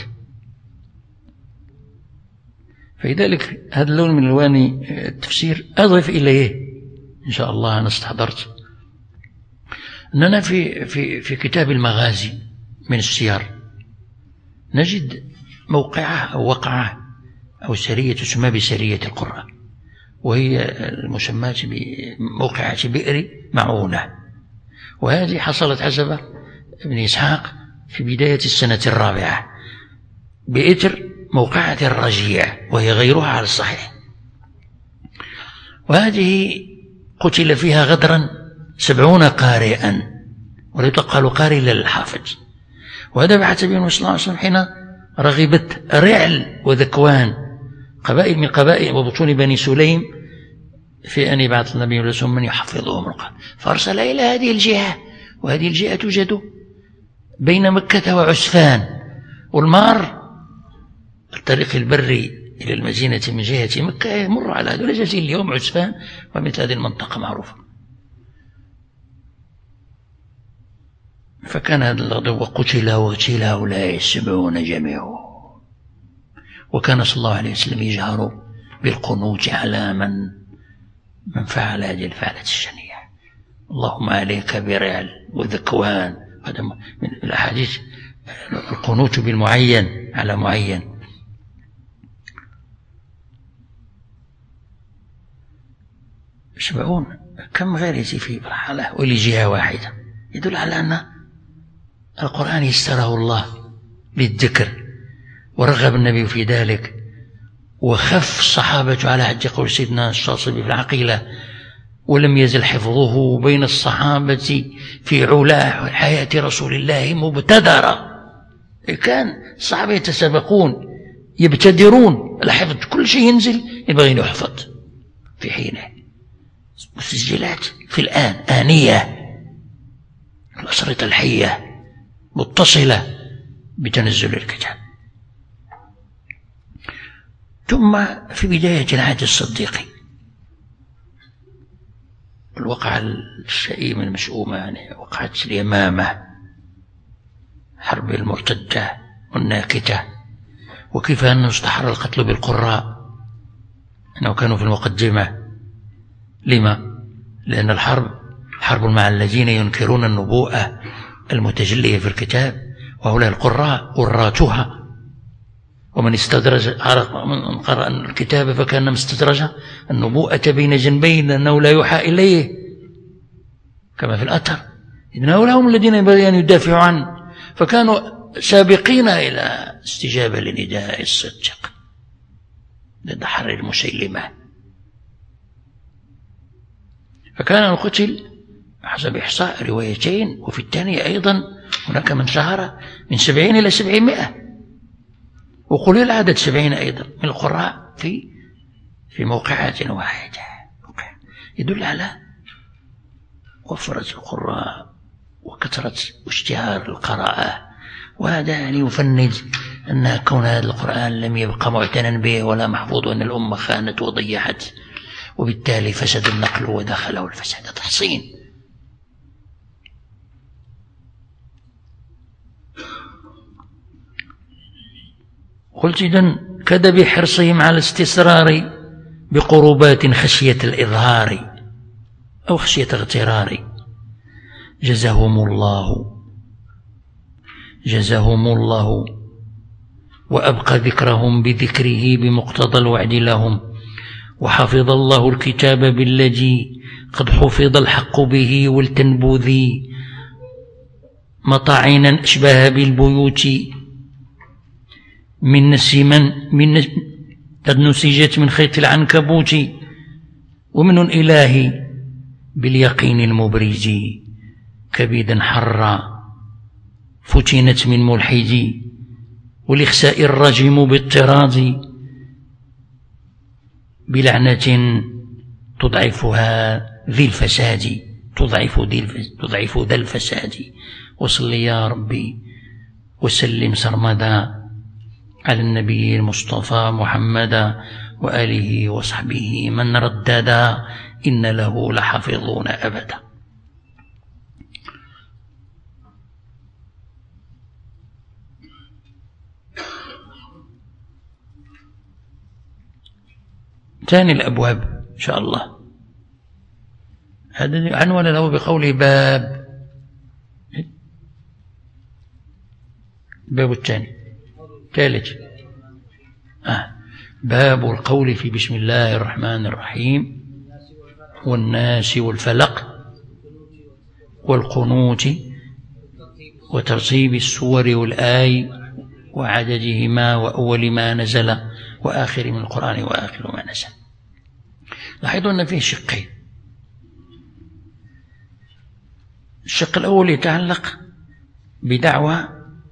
فلذلك هذا اللون من ألوان التفسير أضف إليه إن شاء الله أنا استحضرت أننا في كتاب المغازي من السير نجد موقعة أو وقعة أو سرية تسمى بسرية القراء، وهي المسماة بموقعة بئر معونة، وهذه حصلت حسب ابن إسحاق في بداية السنة الرابعة بإثر موقعة الرجيع، وهي غيرها على الصحيح. وهذه قتل فيها غدرا 70 قارئا، ولا تقال قارئ إلا للحافظ. وهذا بحسب النبي صلى الله عليه وسلم حين رغبت رعل وذكوان قبائل من قبائل وبطون بني سليم في أن يبعث النبي لهم من يحفظهم القرآن، فأرسل إلى هذه الجهة، وهذه الجهة توجد بين مكة وعسفان، والمار الطريق البري إلى المدينة من جهة مكة يمر على هذول الجزيرة اليوم عسفان ومثل هذه المنطقة معروفة. فكان هذا الغضب وقتل هؤلاء 70 جميعهم. وكان صلى الله عليه وسلم يجهر بالقنوت على من فعل هذه الفعلة الشنيعة. اللهم عليك برعل وذكوان، هذا من الأحاديث القنوت بالمعين على معين. سبعون كم غير في مرحلة ولجهة واحدة، يدل على أن القرآن يسره الله للذكر، ورغب النبي في ذلك، وخف الصحابة على حد قول سيدنا الشاطبي في العقيلة: ولم يزل حفظه بين الصحابة في علا حياة رسول الله مبتدرا. كان الصحابة يتسابقون يبتدرون الحفظ، كل شيء ينزل ينبغي أن يحفظ في حينه. مسجلات في الآن آنية، الأشرطة الحية متصلة بتنزل الكتاب. ثم في بداية العهد الصديقي الوقعة الشئيمة المشؤومة، يعني وقعة اليمامة، حرب المرتدة والناكتة، وكيف أنه استحر القتل بالقراء أنه كانوا في المقدمة. لما؟ لأن الحرب حرب مع الذين ينكرون النبوءة المتجلية في الكتاب، وهؤلاء القراء وراتها، ومن استدرج من قرأ الكتاب فكأنما استدرج النبوءة بين جنبين أنه لا يوحى إليه كما في الأثر. إذن هؤلاء هم الذين ينبغي أن يدافعوا عنه، فكانوا سابقين إلى استجابة لنداء الصدق ضد حر المسيلمة. فكان القتل حسب إحصاء روايتين، وفي الثانية أيضا هناك من شهر من 70 إلى 700، وقل العدد 70 أيضا من القراء في موقعات واحدة. يدل على وفرة القراء وكثرة واشتهار القراءة. وهذا يعني يفند أن كون هذا القرآن لم يبقى معتنا به ولا محفوظ، أن الأمة خانت وضيعت، وبالتالي فسد النقل ودخله الفساد تحصين. قلت إذن كذا بحرصهم على الاستسرار بقربات خشية الإظهار أو خشية اغترار. جزاهم الله وأبقى ذكرهم بذكره بمقتضى الوعد لهم، وحفظ الله الكتاب بالذي قد حفظ الحق به، والتنبوذي مطاعنا أشبه بالبيوت من قد نسجت من خيط العنكبوت، ومن الإله باليقين المبرز كبيدا حرا فتنت من ملحد، والإخساء الرجم باضطراز بلعنة تضعفها ذي الفساد، تضعف ذا الفساد. وصل يا ربي وسلم سرمدا على النبي المصطفى محمدا وآله وصحبه من رددا، إن له لحافظون أبدا. ثاني الأبواب إن شاء الله هذا عنوان له بقوله باب. الباب الثاني ثالث باب القول في بسم الله الرحمن الرحيم والناس والفلق والقنوت وترتيب السور والآي وعددهما وأول ما نزل وآخر من القرآن وآخر ما نزل. لاحظوا أن فيه شقين. الشق الأول يتعلق بدعوة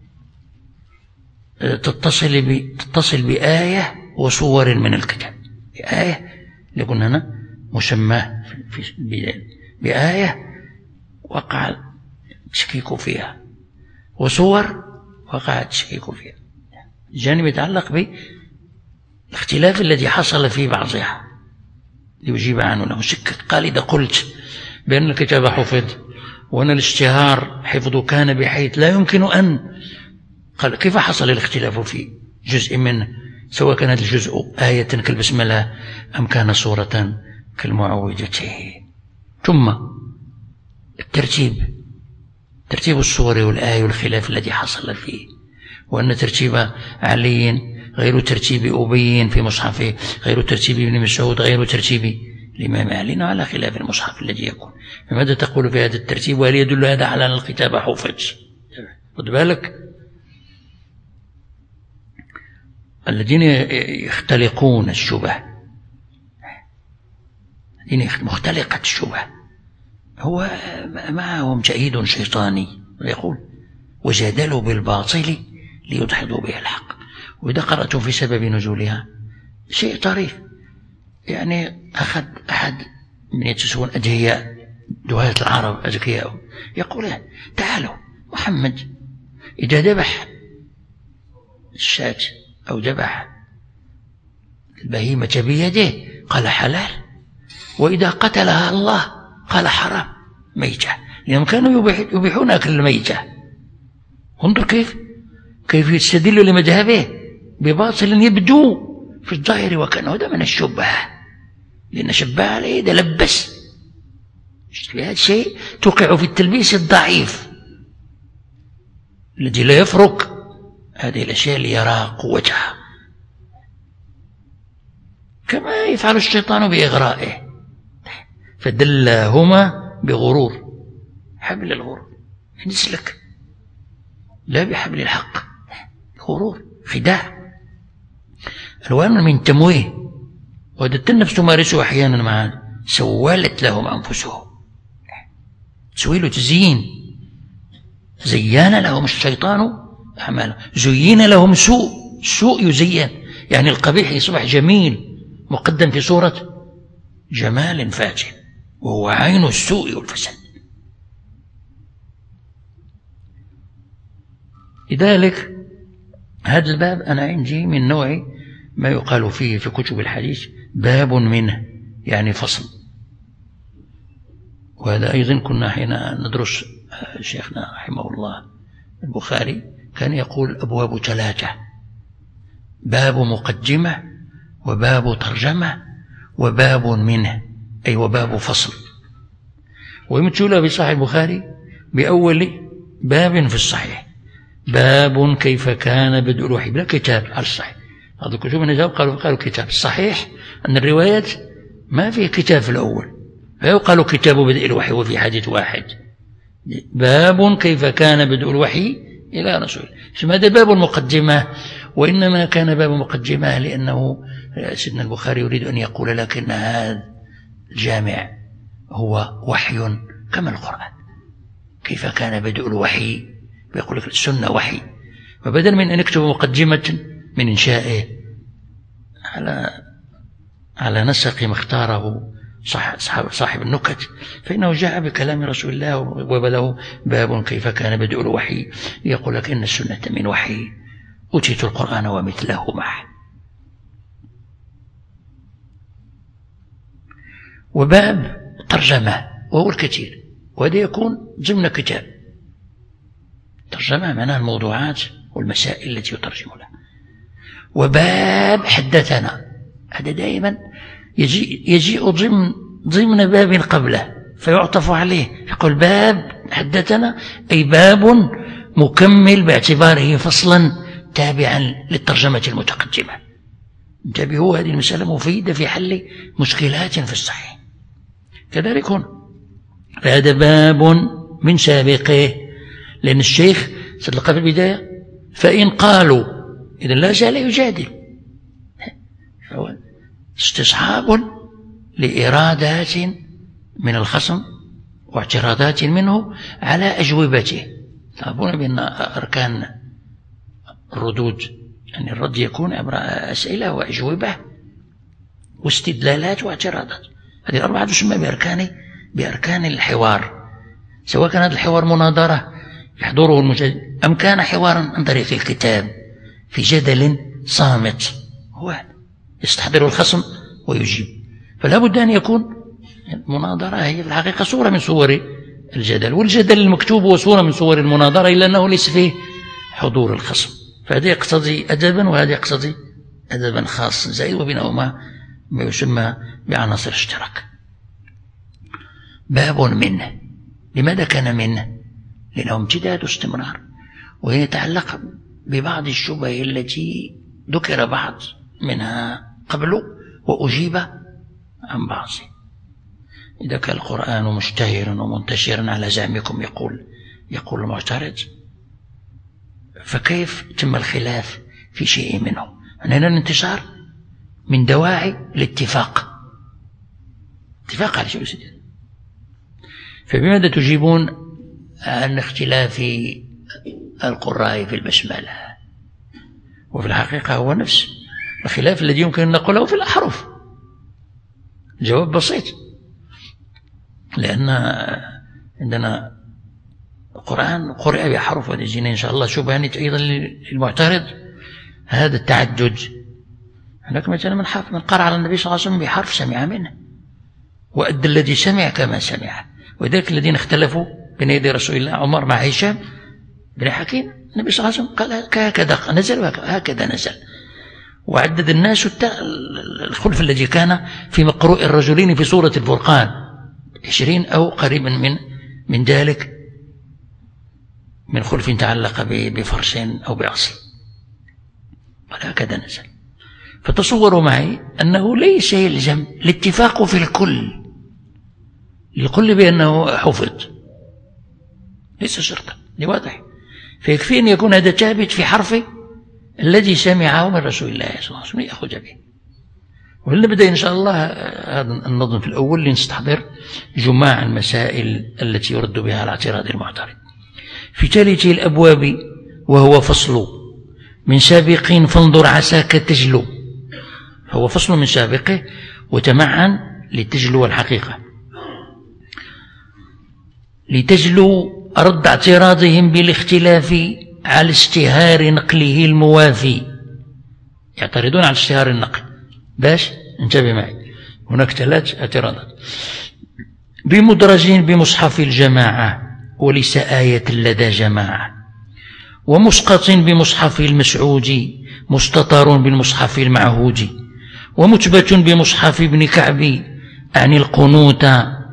تتصل بآية وصور من الكتاب. آية اللي قلنا هنا مسماه بآية وقع تشكيك فيها، وصور وقع تشكيك فيها. الجانب يتعلق بالاختلاف الذي حصل في بعضها ليجيب عنه له شك. قال إذا قلت بأن الكتاب حفظ وأن الاشتهار حفظه كان بحيث لا يمكن أن، قال كيف حصل الاختلاف في جزء منه، سواء كان هذا الجزء آية كالبسملة أم كان سورة كالمعوذتين. ثم ترتيب السور والآية والخلاف الذي حصل فيه، وأن ترتيب علي غير ترتيب أبي في مصحفه، غير ترتيب ابن مسعود، غير ترتيب الإمام علي، على خلاف المصحف الذي يكون. فماذا تقول في هذا الترتيب؟ وهل يدل هذا على أن الكتاب حفظ؟ خذ بالك، الذين يختلقون الشبه، الذين مختلقة الشبه، هو معهم جئيد شيطاني يقول وجادلوا بالباطل ليدحضوا به الحق. وإذا قرأتم في سبب نزولها شيء طريف، يعني أخذ أحد من يتسون أدهياء دهاة العرب أذكياء يقول تعالوا محمد إذا ذبح الشاة أو ذبح البهيمة بيده قال حلال، وإذا قتلها الله قال حرام ميتة، لأنهم كانوا يبيحون أكل الميتة. انظر كيف يستدل لمذهبه بباطل يبدو في الظاهر وكان هذا من الشبهة، لأن شبه عليه إذا لبس هذا الشيء توقع في التلبيس الضعيف الذي لا يفرق هذه الأشياء ليرى قوتها، كما يفعل الشيطان بإغرائه. فدلاهما بغرور، حبل الغرور ينسلك لا بحبل الحق، غرور خداع، ألوان من تمويه. وهذا النفس تمارسه أحيانا مع سولت لهم أنفسهم، تسويل تزيين، زين لهم الشيطان أعمالهم، زين لهم السوء يزين، يعني القبيح يصبح جميل مقدم في صورة جمال فاجر، وهو عين السوء والفساد. لذلك هذا الباب أنا عندي من نوع ما يقال فيه في كتب الحديث باب منه، يعني فصل. وهذا أيضا كنا حين ندرس شيخنا رحمه الله البخاري كان يقول أبواب 3: باب مقدمة، وباب ترجمة، وباب منه، أي وباب فصل. ويمثل بصحيح البخاري بأول باب في الصحيح: باب كيف كان بدء الوحي، بلا كتاب على الصحيح. هذا الكتب النجاب قالوا كتاب. الصحيح أن الروايات ما فيه كتاب في الأول، فيقال كتاب بدء الوحي وفي حديث واحد: باب كيف كان بدء الوحي إلى رسول. هذا باب المقدمة، وإنما كان باب مقدمة لأنه سيدنا البخاري يريد أن يقول لك أن هذا الجامع هو وحي كما القرآن. كيف كان بدء الوحي، ويقول لك السنة وحي، فبدل من أن يكتب مقدمة من إنشائه على نسق ما اختاره صاحب النكت، فإنه جاء بكلام رسول الله وبله باب كيف كان بدء الوحي، يقول لك إن السنة من وحي، أوتيت القرآن ومثله معه. وباب ترجمة وهو الكثير، وهذا يكون ضمن كتاب. ترجمة معناها الموضوعات والمسائل التي يترجم لها. وباب حدثنا، هذا دائما يجيء ضمن باب قبله، فيعطف عليه، يقول باب حدثنا، أي باب مكمل باعتباره فصلا تابعا للترجمة المتقدمة. انتبهوا، هذه المسألة مفيدة في حل مشكلات في الصحيح. كذلك هنا، فهذا باب من سابقه، لأن الشيخ صدق في البداية فإن قالوا، إذن لا زال يجادل، فهو استصحاب لإرادات من الخصم واعتراضات منه على أجوبته. تعرفون بأن أركان الردود، يعني الرد يكون عبر أسئلة وأجوبة واستدلالات واعتراضات. هذه الأربعة تسمى بأركان الحوار، سواء كان هذا الحوار مناظرة يحضره المجادل أم كان حوارا عن طريق الكتاب في جدل صامت، هو يستحضر الخصم ويجيب. فلا بد أن يكون المناظرة هي في الحقيقة صورة من صور الجدل، والجدل المكتوب هو صورة من صور المناظرة، إلا أنه ليس فيه حضور الخصم. فهذا يقتضي أدبا وهذا يقتضي أدبا خاصا زائد، وبينهما ما يسمى بعناصر اشتراك. باب منه، لماذا كان منه؟ لأنه امتداد واستمرار، ويتعلق ببعض الشبه التي ذكر بعض منها قبل وأجيب عن بعض. إذا كان القرآن مشتهرا ومنتشرا على زعمكم، يقول المعترض، فكيف تم الخلاف في شيء منه؟ هنا الانتشار من دواعي الاتفاق على شيء سديد. فبماذا تجيبون عن اختلاف القراء في البسملة؟ وفي الحقيقة هو نفس الخلاف الذي يمكن أن نقوله في الأحرف. الجواب بسيط، لأن عندنا القرآن قرئ بحرف، وتجينا إن شاء الله شبهة أيضا للمعترض هذا التعدد. هناك مثلا من قرأ على النبي صلى الله عليه وسلم بحرف سمع منه، وأدى الذي سمع كما سمع. وذلك الذين اختلفوا بين يدي رسول الله، عمر مع هشام بن حكيم، النبي صلى الله عليه وسلم قال هكذا نزل وهكذا نزل، وعدد الناس الخلف الذي كان في مقروء الرجلين في سورة الفرقان 20 أو قريبا من ذلك من خلف تعلق بفرش أو بأصل، قال هكذا نزل. فتصوروا معي أنه ليس يلزم الاتفاق في الكل للكل بأنه حفظ، ليس شرطا، لواضح. فيكفي أن يكون هذا ثابت في حرفه الذي سمعه من رسول الله صلى الله عليه وسلم يأخذ به. ولنبدأ إن شاء الله هذا النظم في الأول لنستحضر جماع المسائل التي يرد بها على اعتراض المعترض. في ثالث الأبواب وهو فصل من سابق فانظر عساك تجلو، هو فصل من سابقه وتمعن لتجلو الحقيقة، لتجلو رد اعتراضهم بالاختلاف على اشتهار نقله الموافي. يعترضون على اشتهار النقل، باش انتبه معي، هناك 3 اعتراضات. بمدرج بمصحف الجماعة وليس آية لدى جماعة، ومسقط بمصحف المسعود مستطر بالمصحف المعهود، ومتبت بمصحف ابن كعب عن القنوت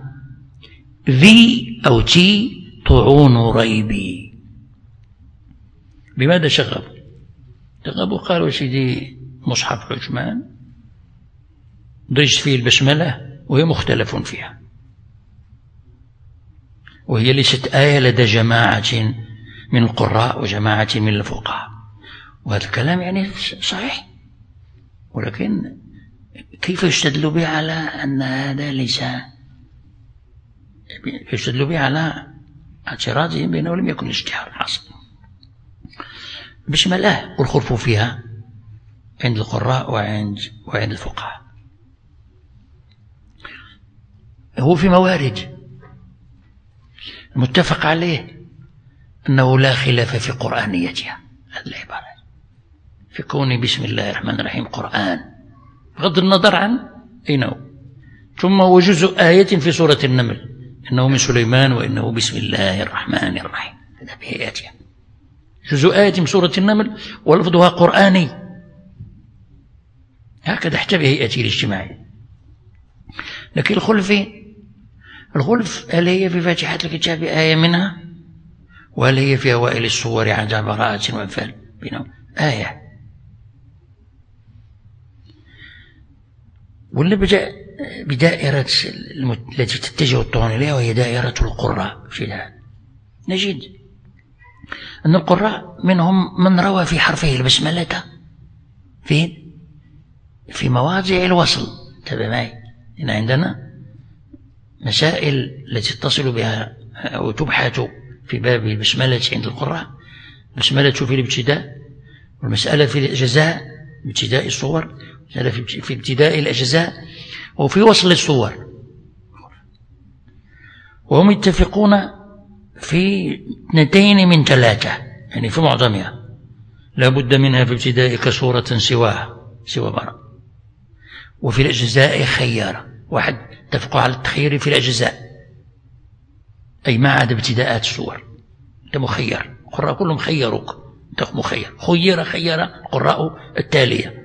ذي أو تي طعون ريبي. بماذا شغبوا؟ قالوا سيدي مصحف عثمان درج فيه البسملة وهي مختلف فيها، وهي ليست آية لدى جماعة من القراء وجماعة من الفقهاء. وهذا الكلام يعني صحيح، ولكن كيف يستدل به على أن هذا ليس، يستدل به على اعتراضهم بأنه لم يكن اشتهار حاصل. بسملة والخلف فيها عند القراء وعند الفقهاء. هو في موارد متفق عليه أنه لا خلاف في قرآنيتها، هذه العبارة في كون بسم الله الرحمن الرحيم قرآن، بغض النظر عن أين هو. ثم هو جزء آية في سورة النمل، إنه من سليمان وإنه بسم الله الرحمن الرحيم، هذا بآياتها جزء آية من سورة النمل ولفظها قرآني، هكذا حتى بهيئته الاجتماعية. لكن الخلفي الخلف هل هي في فاتحة الكتاب آية منها، وهل هي في أوائل السور عند براءة وأنفال بينهم آية، واللي بدأ بدائرة التي تتجه الطعون إليها وهي دائرة القراء في هذا، نجد أن القراء منهم من روى في حرفه البسملة في مواضع الوصل. تبع معي، إن عندنا مسائل التي تتصل بها أو تبحث في باب البسملة عند القراء، البسملة في الابتداء، والمسألة في الأجزاء ابتداء الصور، مسألة في ابتداء الأجزاء، وفي وصل الصور، وهم يتفقون في 2 من 3، يعني في معظمها لا بد منها في ابتداء كسورة سوى براء، وفي الأجزاء خيارة، واحد اتفقوا على التخيير في الأجزاء، أي ما عدا ابتداءات الصور، أنت مخير، القراء كلهم خيروك، أنت مخير، خير القراء التالية.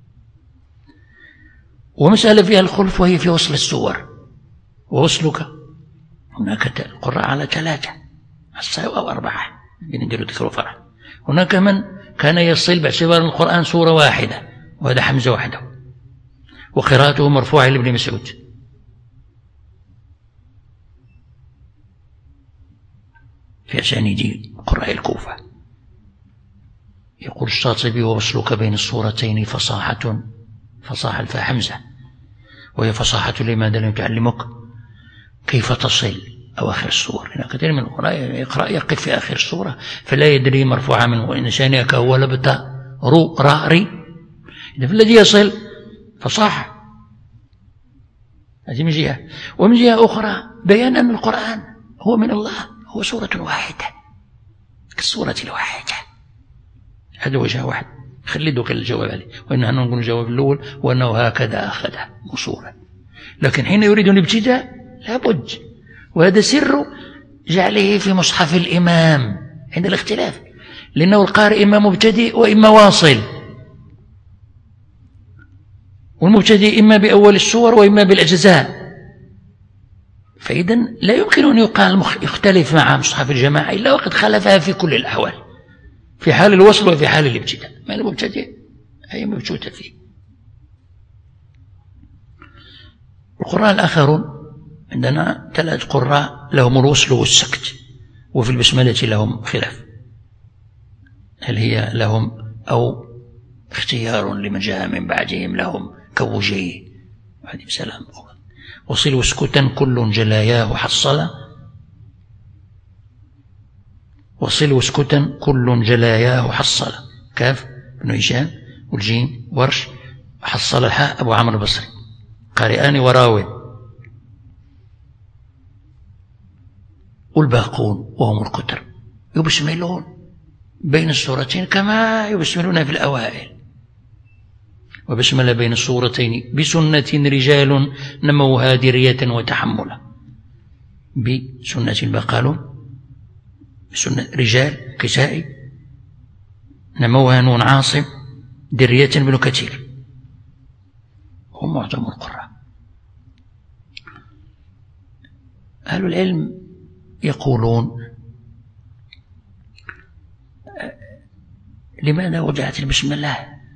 ومسألة فيها الخلف وهي في وصل السور، ووصلك هناك القراء على 3 أو 4 بنديروا ذكر فرح. هناك من كان يصل باعتبار القرآن سورة واحدة، وهذا حمزة وحده، وقراءته مرفوعة لابن مسعود. في أسانيد قراء الكوفة يقول الشاطبي: ووصلك بين الصورتين فصاحة الفاء حمزة، وهي فصاحة لماذا لم تعلمك كيف تصل أواخر السور، لأن كثير من القراء يقف في آخر السورة فلا يدري مرفوعة منه، وإن شانئك هو لبت را ري، إذا فالذي يصل فصاحة. هذه من جهة، ومن جهة أخرى بيان أن القرآن هو من الله، هو سورة واحدة كالسورة الواحدة. هذا وجه واحد، خلي دوك الجواب عليه، وإننا نقول الجواب الأول وأنه هكذا أخذ مصورا، لكن حين يريد الابتداء لابد، وهذا سر جعله في مصحف الإمام عند الاختلاف، لأنه القارئ إما مبتدئ وإما واصل، والمبتدئ إما بأول السور وإما بالأجزاء، فإذن لا يمكن أن يقال يختلف مع مصحف الجماعة إلا وقد خالفها في كل الأحوال، في حال الوصل وفي حال الابتداء، ما المبتدئ هي مبتوتة فيه. القراء الآخرون عندنا 3 قراء لهم الوصل والسكت، وفي البسملة لهم خلاف، هل هي لهم أو اختيار لمن جاء من بعدهم لهم كوجيه، هذه مسألة. وصل وسكتا كل جلاياه حصل، وصل وسكتا كل جلاياه حصل، كاف بن هشام والجيم ورش، حصل الحاء أبو عمرو البصري، قارئان وراوي، والباقون وهم الكتر يبسملون بين السورتين كما يبسملون في الأوائل، وبسمل بين السورتين بسنة رجال نموها درية وتحملا، بسنة البقال بسنة رجال كسائي نموها نون عاصم درية بن كثير، هم معظم القراء. أهل العلم يقولون: لماذا وجعت البسم الله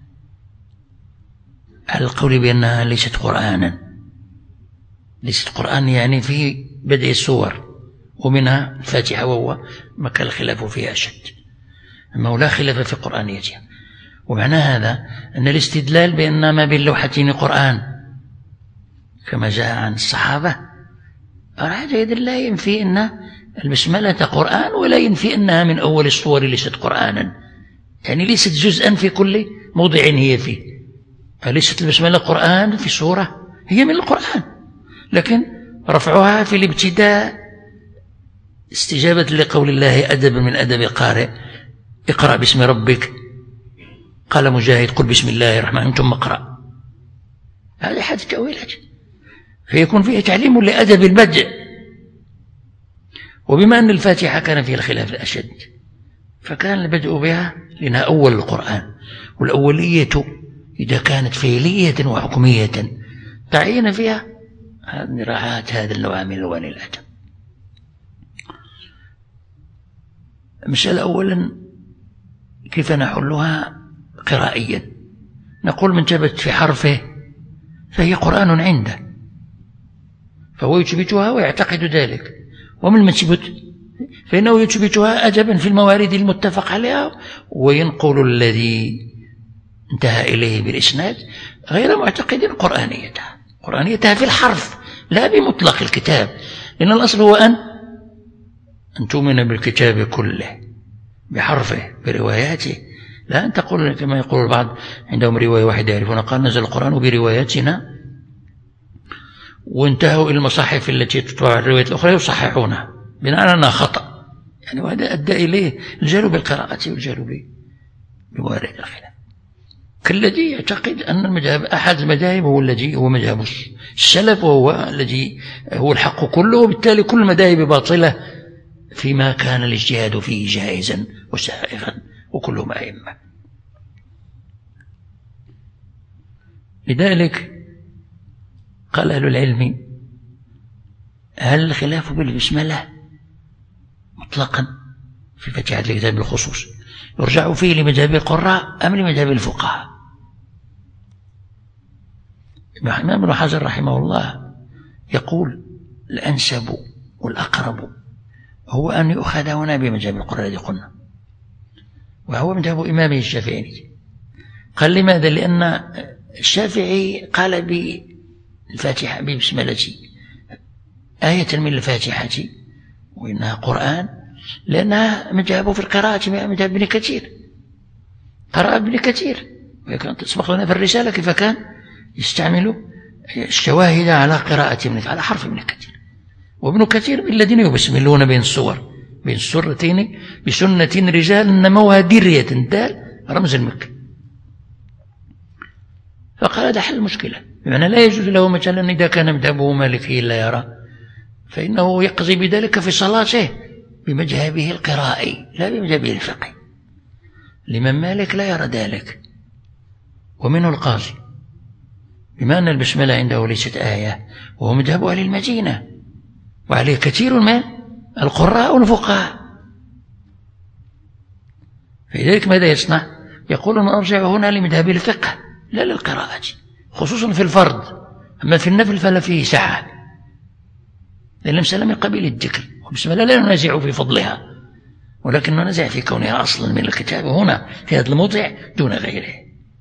على القول بأنها ليست قرآنا؟ ليست قرآن يعني في بدء السور، ومنها الفاتحة، وهو ما كان الخلاف فيها أشد، أما لا خلاف في قرآنيتها. ومعنى هذا أن الاستدلال بأن ما بين لوحتين قرآن كما جاء عن الصحابة، هذا يدل لا ينفي أن البسملة قرآن، ولا ينفي أنها من أول السور ليست قرآنا، يعني ليست جزءا في كل موضع هي فيه، فليست البسملة قرآن في سورة، هي من القرآن، لكن رفعها في الابتداء استجابة لقول الله أدب من أدب قارئ، اقرأ باسم ربك، قال مجاهد قل بسم الله الرحمن ثم اقرأ، هذا أحد التأويلات، فيكون فيه تعليم لأدب البدء. وبما أن الفاتحة كان فيها الخلاف الأشد، فكان البدء بها لأنها أول القرآن، والأولية إذا كانت فعلية وحكمية تعين فيها مراعاة هذا النوع من ألوان الأدب. المسألة أولا كيف نحلها قرائيا؟ نقول من ثبت في حرفه فهي قرآن عنده، فهو يثبتها ويعتقد ذلك، ومن لم يثبت فإنه يثبتها أدبا في الموارد المتفق عليها، وينقل الذي انتهى إليه بالإسناد غير معتقد قرآنيتها في الحرف لا بمطلق الكتاب، لأن الأصل هو أن تؤمن بالكتاب كله بحرفه برواياته، لا أن تقول كما يقول البعض عندهم رواية واحدة يعرفون قال نزل القرآن برواياتنا، وانتهوا إلى المصاحف التي تتبع الروايات الأخرى يصححونها بناء على أنها خطأ، يعني وهذا أدى إليه الجهل بالقراءة والجهل بموارد الخلاف، كالذي يعتقد أن المذهب أحد المذاهب هو الذي هو مذهب السلف وهو الذي هو الحق كله، وبالتالي كل المذاهب باطلة فيما كان الاجتهاد فيه جائزا وسائغا وكلهم أئمة. لذلك قال أهل العلم هل الخلاف بالبسملة مطلقا في فتحة الكتاب بالخصوص يرجع فيه لمذهب القراء أم لمذهب الفقهاء؟ الإمام ابن حجر رحمه الله يقول الأنسب والأقرب هو أن يؤخذ هنا بمذهب القراء الذي قلنا، وهو مذهب إمامه الشافعي. قال لماذا؟ لأن الشافعي قال بالفاتحة ببسملة آية من الفاتحة وإنها قرآن، لأنها مذهبه في القراءة مذهب ابن كثير، قرأ ابن كثير، وكانت تسبق لنا في الرسالة كيف كان يستعمل الشواهد على قراءة على حرف ابن كثير، وابن كثير من الذين يبسملون بين السورتين بسنة رجال نموها درية دال رمز المكة. فقال هذا حل المشكلة، بمعنى لا يجوز له مثلا إذا كان مذهبه مالكي لا يرى فإنه يقضي بذلك في صلاته بمذهبه القرائي لا بمذهبه الفقهي. الإمام مالك لا يرى ذلك، ومنه القاضي، بما أن البسملة عنده ليست آية، وهو مذهب أهل المدينة وعليه كثير من القراء والفقهاء. فلذلك ماذا يصنع؟ يقول نرجع هنا لمذهب الفقه لا للقراءة، خصوصا في الفرض، أما في النفل فلا فيه سعة، لأن المسألة من قبيل الذكر، والبسملة لا ننازع في فضلها، ولكن ننازع في كونها أصلا من الكتاب هنا في هذا الموضع دون غيره.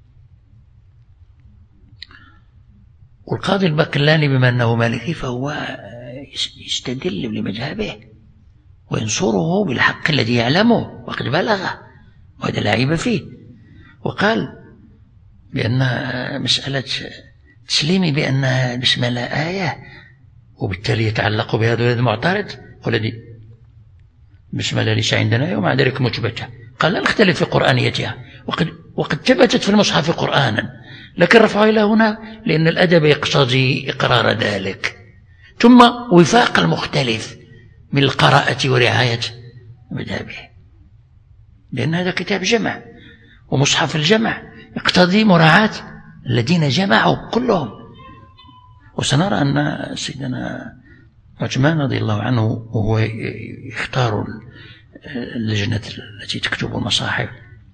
والقاضي الباقلاني بما أنه مالكي فهو يستدل لمذهبه وينصره بالحق الذي يعلمه وقد بلغه، وهذا لا عيب فيه. وقال بأن مسألة تسليمي بأن البسملة آية وبالتالي يتعلق بهذا المعترض، قال دي البسملة ليس عندنا آية ومع ذلك مثبتة. قال لا نختلف في قرآنيتها، وقد ثبتت في المصحف قرآنا، لكن رفعه إلى هنا لأن الأدب يقتضي إقرار ذلك، ثم وفاق المختلف من القراءة ورعاية مذهبه، لأن هذا كتاب جمع، ومصحف الجمع يقتضي مراعاة الذين جمعوا كلهم. وسنرى أن سيدنا عثمان رضي الله عنه وهو يختار اللجنة التي تكتب المصاحف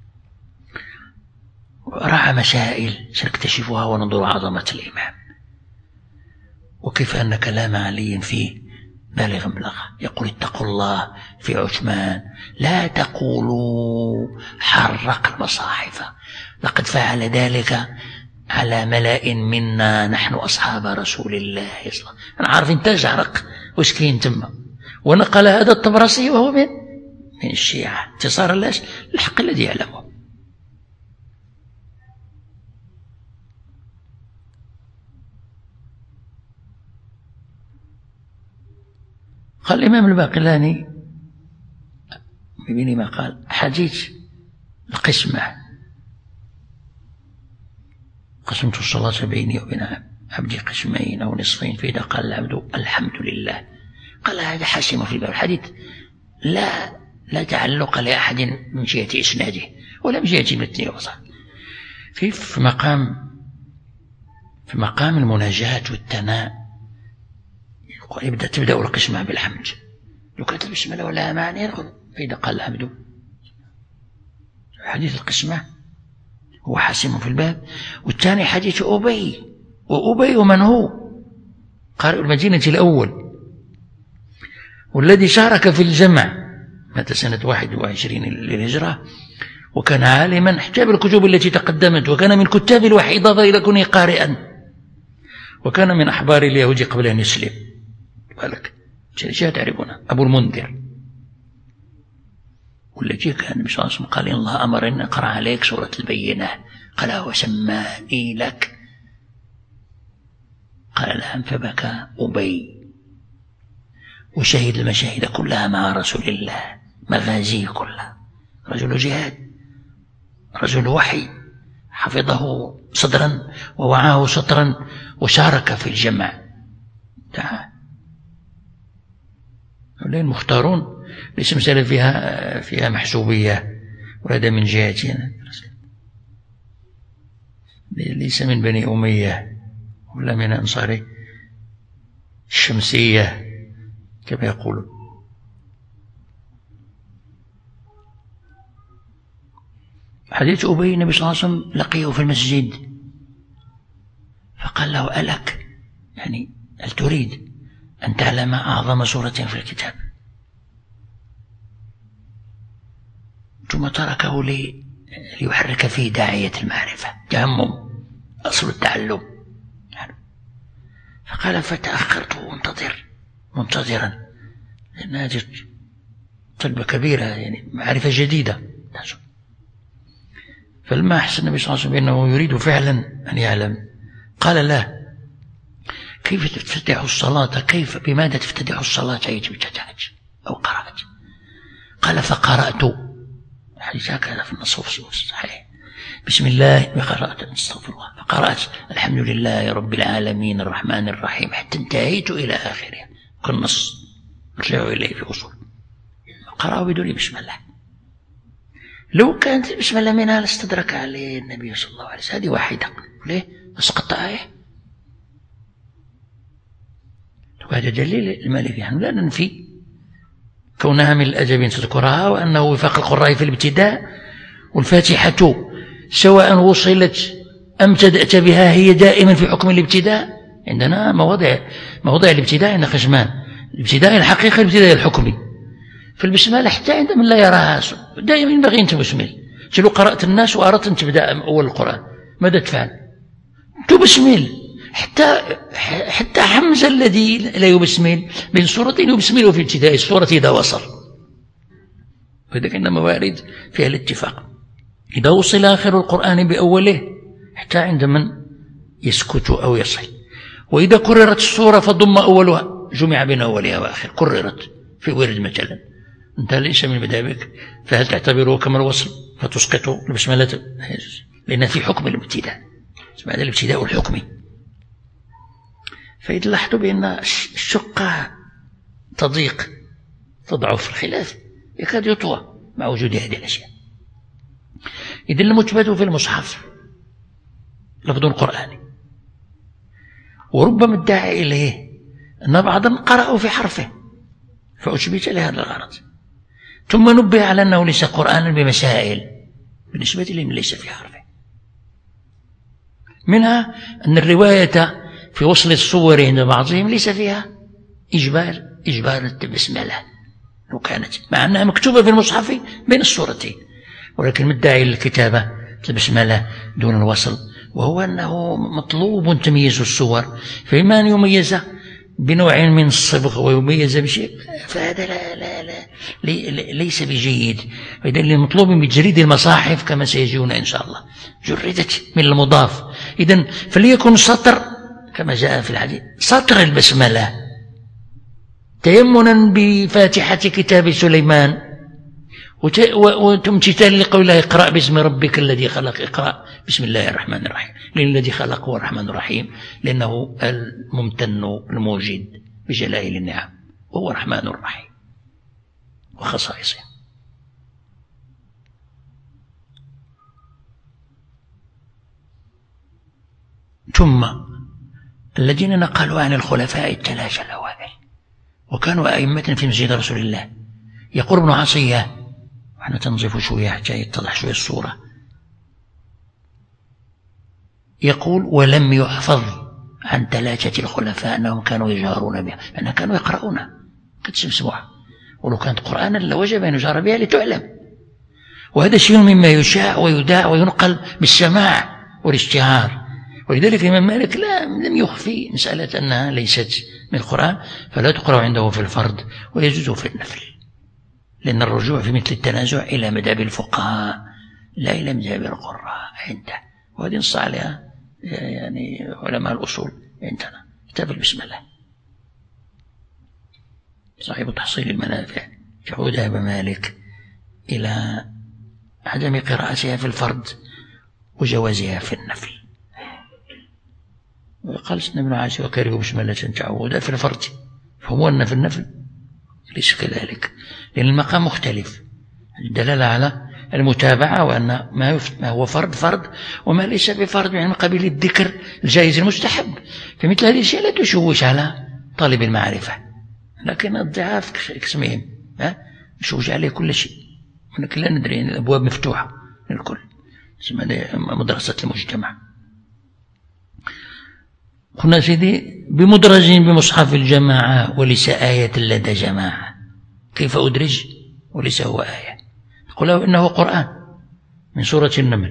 رأى مسائل سنكتشفها وننظر عظمة الإمام، وكيف أن كلام علي فيه بالغ بلغة. يقول اتقوا الله في عثمان لا تقولوا حرق المصاحف، لقد فعل ذلك على ملأ منا نحن أصحاب رسول الله صلى الله عليه وسلم. أنا عارف انت جعرق وسكين تم، ونقل هذا الطبرسي وهو من الشيعة انتصار الحق الذي يعلمه. قال الإمام الباقلاني ببين ما قال حديث القسمة، قسمت الصلاة بيني وبين عبدي قسمين أو نصفين، فإذا قال العبد الحمد لله قال هذا حاسم في باب الحديث لا تعلق لأحد من جهة إسناده ولا من جهة متنه وصل في مقام المناجاة والثناء تبدأ القسمة بالحمد، لو كانت البسملة ولا معنى فإذا قال الحمد. حديث القسمة هو حاسم في الباب. والثاني حديث أبي، وأبي من هو؟ قارئ المدينة الأول، والذي شارك في الجمع، مات سنة 21 للهجرة، وكان عالما حتى بالكتب التي تقدمت، وكان من كتاب الوحي إضافة إلى كونه قارئا، وكان من أحبار اليهود قبل أن يسلم. بالك شيء تعرفونه، أبو المنذر، والذي كان النبي صلى الله عليه وسلم قال إن الله أمر أن أقرأ عليك سورة البينة، قال وسماني لك، قال نعم، فبكى أبي، وشهد المشاهد كلها مع رسول الله، مغازيه كلها، رجل جهاد، رجل وحي، حفظه صدرا ووعاه سطرا، وشارك في الجمع. هؤلاء المختارون ليس مسألة فيها محسوبية، وهذا من جهتنا، ليس من بني أمية ولا من أنصار الشمسية كما يقولون. حديث أبي، النبي صلى الله عليه وسلم لقيه في المسجد فقال له ألك، يعني هل تريد أن تعلم أعظم سورة في الكتاب؟ ثم تركه ليحرك فيه داعية المعرفة، تهمم، أصل التعلم. فقال فتأخرت منتظرا، لأن هذه طلبة كبيرة، يعني معرفة جديدة. فلما أحس النبي صلى الله عليه وسلم بأنه يريد فعلا أن يعلم، قال له كيف تفتتح الصلاة؟ بماذا تفتتح الصلاة؟ أي ابتدأت أو قرأت؟ قال فقرأت، الحديث هكذا في النص الصحيح، بسم الله قرأت، استغفر الله، فقرأت الحمد لله رب العالمين الرحمن الرحيم حتى انتهيت إلى آخرها، كالنص رجعوا إليه في أصول. قرأوا بدون بسم الله. لو كانت بسم الله منها لاستدرك عليه النبي صلى الله عليه وسلم، هذه واحدة، ليه؟ أسقط آية. وهذا دليل المالكي، نحن لا ننفي كونها من الأدب أن تذكرها، وأنه وفاق القراء في الابتداء، والفاتحة سواء وصلت أم ابتدأت بها هي دائما في حكم الابتداء. عندنا مواضع الابتداء عند قسمان، الابتداء الحقيقي، الابتداء الحكمي. فالبسملة حتى عندما لا يراها دائما ينبغي أن تبسمل. لو قرأت الناس وأردت أن تبدأ أول القرآن ماذا تفعل؟ تبسمل. حتى حمزة الذي لا يبسمل بين سورتين يبسمله في ابتداء السورة إذا وصل، وذلك عند موارد فيها الاتفاق. إذا وصل آخر القرآن بأوله حتى عند من يسكت أو يصل. وإذا كررت السورة فضم أولها، جمع بين أولها وآخر، كررت في ورد مثلا، أنت ليس من مذهبك، فهل تعتبره كما الوصل فتسقط البسملة؟ لأن في حكم الابتداء، هذا الابتداء الحكمي. فإذا لاحظوا بأن الشقة تضيق، تضعف، الخلاف يكاد يطوى مع وجود هذه الأشياء. إذن المثبت في المصحف لفظ قرآني، وربما ادعى إليه أن بعضهم قرأوا في حرفه فأثبت لهذا الغرض، ثم نبه على أنه ليس قرآنا بمسائل بالنسبة لمن ليس في حرفه. منها أن الرواية في وصل الصور عند بعضهم ليس فيها إجبار البسملة، لو كانت مع أنها مكتوبة في المصحف بين الصورتين، ولكن مدعي للكتابة البسملة دون الوصل، وهو أنه مطلوب تمييز الصور، فإما أن يميز بنوع من الصبغ ويميز بشيء، فهذا ليس بجيد. وإذا المطلوب بتجريد المصاحف كما سيجيون إن شاء الله، جردت من المضاف. إذن فليكن سطر كما جاء في الحديث، سطر البسملة تيمنا بفاتحة كتاب سليمان، وتمتثال لقول الله اقرأ باسم ربك الذي خلق، اقرأ بسم الله الرحمن الرحيم، لأن الذي خلق هو الرحمن الرحيم، لأنه الممتن الموجد بجلائل النعم، وهو الرحمن الرحيم وخصائصه. ثم الذين نقلوا عن الخلفاء الثلاثة الأوائل وكانوا أئمة في مسجد رسول الله. يقول ابن عطية، احنا تنظف شوية حتى يتضح شوية الصورة، يقول: ولم يحفظ عن 3 الخلفاء أنهم كانوا يجهرون بها، لأنهم كانوا يقرؤونها كتسمعها، ولو كانت قرآنا لوجب أن يجهر بها لتعلم. وهذا شيء مما يشاع ويداع وينقل بالسماع والاشتهار. ولذلك الإمام مالك لم يخفي مسألة أنها ليست من القرآن، فلا تقرأ عنده في الفرض ويجوز في النفل، لأن الرجوع في مثل التنازع إلى مذهب الفقهاء لا إلى مذهب القراء عنده، وهذه نص عليها يعني علماء الأصول عندنا. كتاب البسملة صاحب تحصيل المنافع يقول: ذهب مالك إلى عدم قراءتها في الفرض وجوازها في النفل. قال سيدنا ابن عاشر: وكرهوا بسملة تعودا في الفرض، فهو أن في النفل ليس كذلك، لأن المقام مختلف. الدلالة على المتابعة، وأن ما هو فرض فرض وما ليس بفرض من قبيل الذكر الجائز المستحب. فمثل هذه الشيء لا تشوش على طالب المعرفة، لكن الضعاف كسمهم يشوش عليه كل شيء، ولكن لا ندري أن الأبواب مفتوحة للكل. مدرسة المجتمع. قلنا سيدي: بمدرج بمصحف الجماعة وليس آية لدى جماعة. كيف أدرج وليس هو آية؟ قل إنه قرآن من سورة النمل،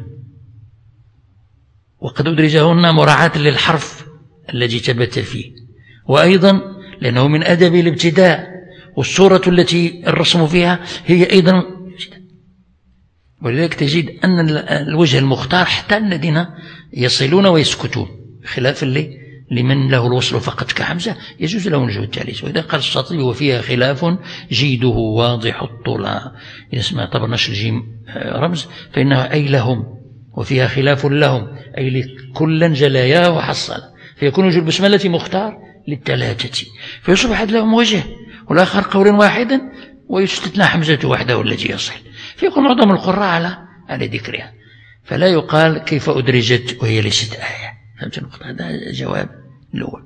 وقد أدرجهن مراعاة للحرف الذي ثبت فيه، وأيضا لأنه من أدب الابتداء، والسورة التي الرسم فيها هي أيضا. ولذلك تجد أن الوجه المختار حتى الذين يصلون ويسكتون، خلاف لمن له الوصل فقط كحمزة يجوز له الوجه الثالث. وإذا قال الشاطبي: وفيها خلاف جيده واضح الطلا، إذا اسمها طبعا نشر الجيم رمز فإنها أي لهم، وفيها خلاف لهم أي لكلا جلاياه وحصل، فيكون وجه البسملة مختار للثلاثة، فيصبح لهم وجه، والآخر قول واحد ويستثنى حمزة وحده التي يصل، فيكون معظم القراء على ذكرها، فلا يقال كيف أدرجت وهي ليست آية. فهمت النقطة؟ هذا الجواب الأول.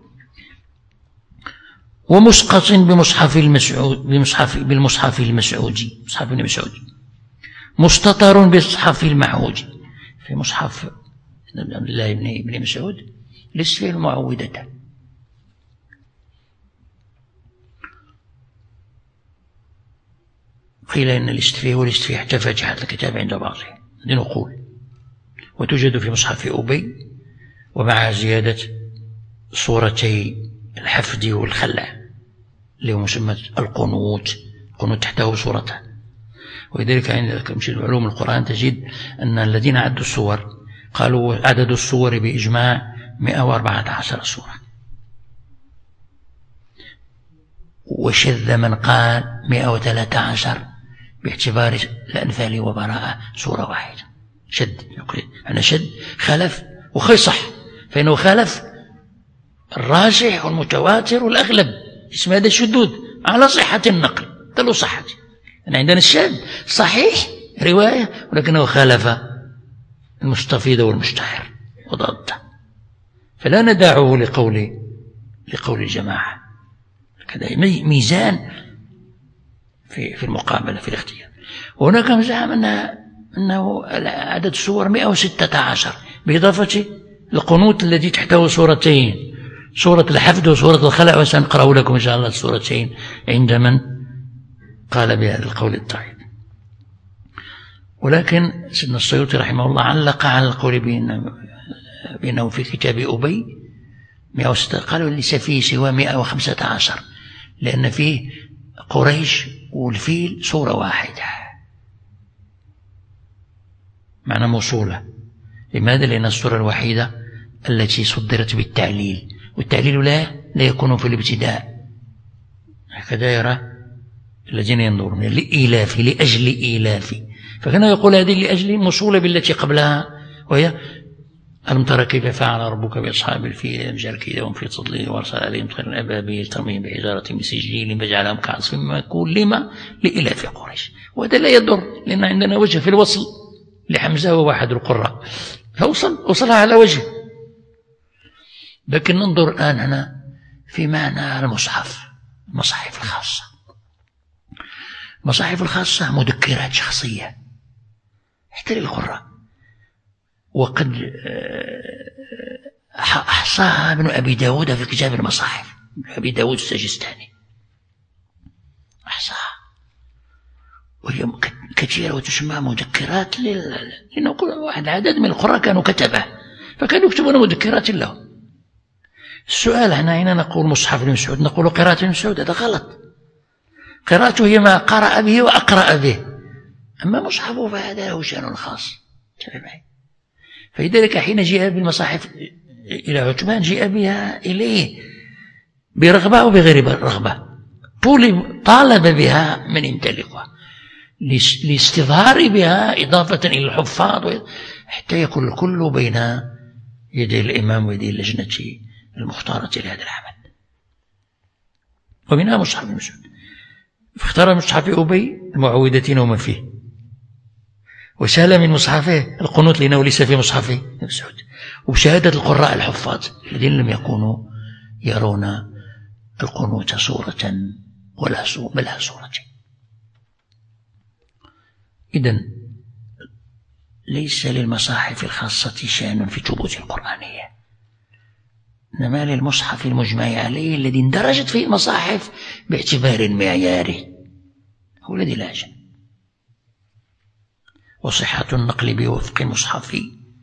ومسقط بمصحف المسعود بالمصحف المسعودي، مصحف ابن مسعود، مستطر بالمصحف المعوجي. في مصحف عبد الله بن مسعود ليس فيه المعوذة. قيل إن الاستفيه والاستفيه حتى فاتحة الكتاب عند بعضهم، هذه نقول. وتوجد في مصحف أبي ومع زيادة صورتي الحفد والخلع اللي هو مسمى القنوت، القنوت تحته صورته. ولذلك عند علوم القرآن تجد أن الذين عدوا الصور قالوا عدد الصور بإجماع 114 صورة، وشذ من قال 113 باعتبار الأنفال وبراءة صورة واحدة. شد أنا شد خلف وخي صح، فإنه خالف الراجح والمتواتر والأغلب، اسم هذا الشذوذ على صحة النقل تلو صحة. يعني عندنا الشاذ صحيح رواية ولكنه خالف المستفيض والمشتهر وضده، فلا ندعه لقول الجماعة. كذا ميزان في المقابلة في الاختيار. وهناك مزعم أنه عدد الصور 116 بإضافة القنوت الذي تحته صورتين، سورة الحفد وسورة الخلع، وسنقرأ لكم إن شاء الله السورتين عند من قال بهذا القول الطيب. ولكن سيدنا السيوطي رحمه الله علق على القول بأنه في كتاب أبي 106 قالوا ليس فيه سوى 115، لأن فيه قريش والفيل صورة واحدة معنى موصولة. لماذا؟ لأن الصورة الوحيدة التي صدرت بالتعليل، والتعليل لا يكون في الابتداء، هكذا يرى الذين ينظرون لإيلاف لأجل إيلاف، فكان يقول هذه لأجل موصولة بالتي قبلها، وهي ألم ترى كيف فعل ربك بأصحاب الفيل جعل كيدهم في تضليل وأرسل عليهم طيرا أبابيل ترميهم بحجارة من سجيل فجعلهم كعصف مأكول لإيلاف قريش. وهذا لا يضر، لأن عندنا وجه في الوصل لحمزة وواحد القراء، فوصلها على وجه. لكن ننظر الآن هنا في معنى المصحف، المصاحف الخاصة. المصاحف الخاصة مذكرات شخصية حتى للقراء، وقد أحصاها ابن أبي داود في كتاب المصاحف، ابن أبي داود السجستاني أحصاها، وهي كثيرة وتسمى مذكرات لأنه كل واحد عدد من القراء كانوا كتبه فكانوا يكتبون مذكرات له. السؤال هنا نقول مصحف ابن مسعود، نقول قراءة ابن مسعود، هذا غلط. قراءته هي ما قرأ به وأقرأ به، أما مصحفه فهذا له شأن خاص. فلذلك حين جاء بالمصاحف إلى عثمان جاء بها إليه برغبة وبغير رغبة، طالب بها من يمتلكها لاستظهار بها إضافة إلى الحفاظ، حتى يكون الكل بين يدي الإمام ويدي اللجنة المختارة لهذا العمل. ومنها مصحف ابن مسعود، فاختار مصحف أبي المعوذتين وما فيه، وسهل من مصحفه القنوت لأنه ليس في مصحف ابن مسعود، وبشهادة القراء الحفاظ الذين لم يكونوا يرون القنوت صورة ولا بل صورتين. إذن ليس للمصاحف الخاصة شأن في الثبوت القرآنية، إنما للمصحف المجمع عليه الذي اندرجت فيه المصاحف باعتبار معياري هو الذي لا شأن. وصحة النقل بوفق المصحف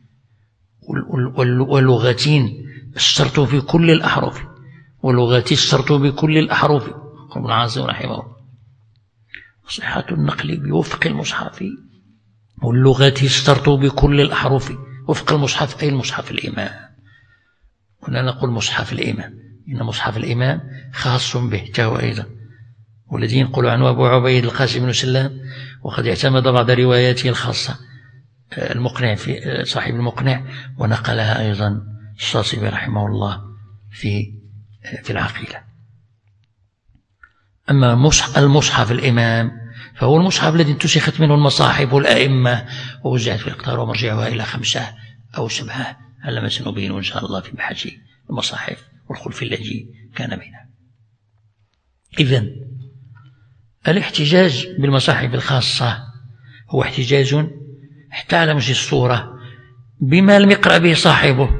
واللغتين اشترطوا في كل الأحرف، ولغتي اشترطوا بكل الأحرف، ابن عاصم رحمه الله. صحة النقل بوفق المصحف واللغة اشترطوا بكل الأحرف، وفق المصحف أي المصحف الإمام. ولا نقول مصحف الإمام، إن مصحف الإمام خاص به جاء أيضا، والذي ينقل عنه أبو عبيد القاسم بن سلام، وقد اعتمد بعض رواياته الخاصة المقنع في صاحب المقنع، ونقلها أيضا الشاطبي رحمه الله في العقيلة. أما المصحف الإمام فهو المصحف الذي انتسخت منه المصاحف والأئمة ووزعت في الأقطار، ومرجعها إلى 5 أو 7 على ما سنبين إن شاء الله في بحث المصاحف والخلف الذي كان بينها. إذن الاحتجاج بالمصاحف الخاصة هو احتجاج حتى على مجلس الصورة بما لم يقرأ به صاحبه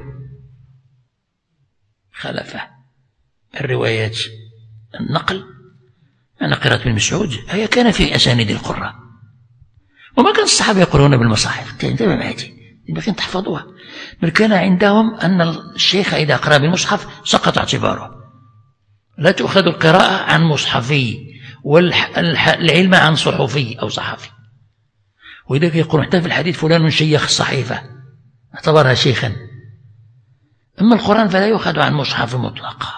خلفه الروايات النقل. أنا قرأت ابن مسعود هي كان في أسانيد القراء، وما كان الصحابة يقرؤون بالمصاحف، انتبه معي يمكن تحفظوها، بل كان عندهم أن الشيخ إذا قرأ بالمصحف سقط اعتباره، لا تؤخذ القراءة عن مصحفي والعلم عن صحفي أو صحفي. ولذلك يقول حتى في الحديث فلان شيخ الصحيفة اعتبرها شيخا. أما القرآن فلا يؤخذ عن مصحف مطلقا،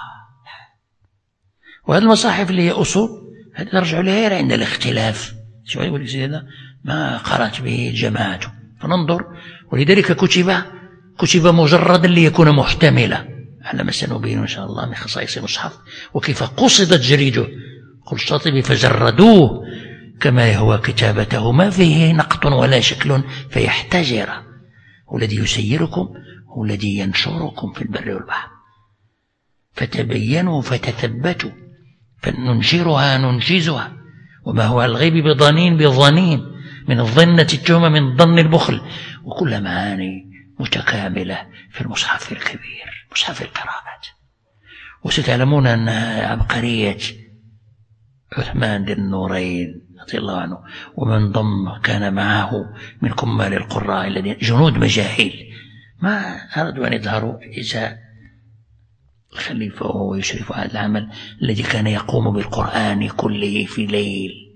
وهذه المصاحف اللي هي أصول هذه نرجع لها عند الاختلاف، شو يقول هذا ما قرأت به جماعته فننظر. ولذلك كتب مجردا ليكون محتملا على ما سنبين إن شاء الله من خصائص المصحف وكيف قصد تجريده. قل الشاطبي فجردوه كما هو كتابته ما فيه نقط ولا شكل فيحتجر، والذي يسيركم هو الذي ينشركم في البر والبحر، فتبينوا فتثبتوا فننشرها ننجزها، وما هو الغيب بظنين من الظنة التهمة من ظن البخل، وكل معاني متكاملة في المصحف الكبير مصحف القراءات. وستعلمون أن عبقرية عثمان ذي النورين رضي الله عنه ومن ضم كان معه من كمال القراء الذين جنود مجاهيل ما أرادوا أن يظهروا إزاء الخليفة وهو يشرف هذا العمل الذي كان يقوم بالقرآن كله في ليل،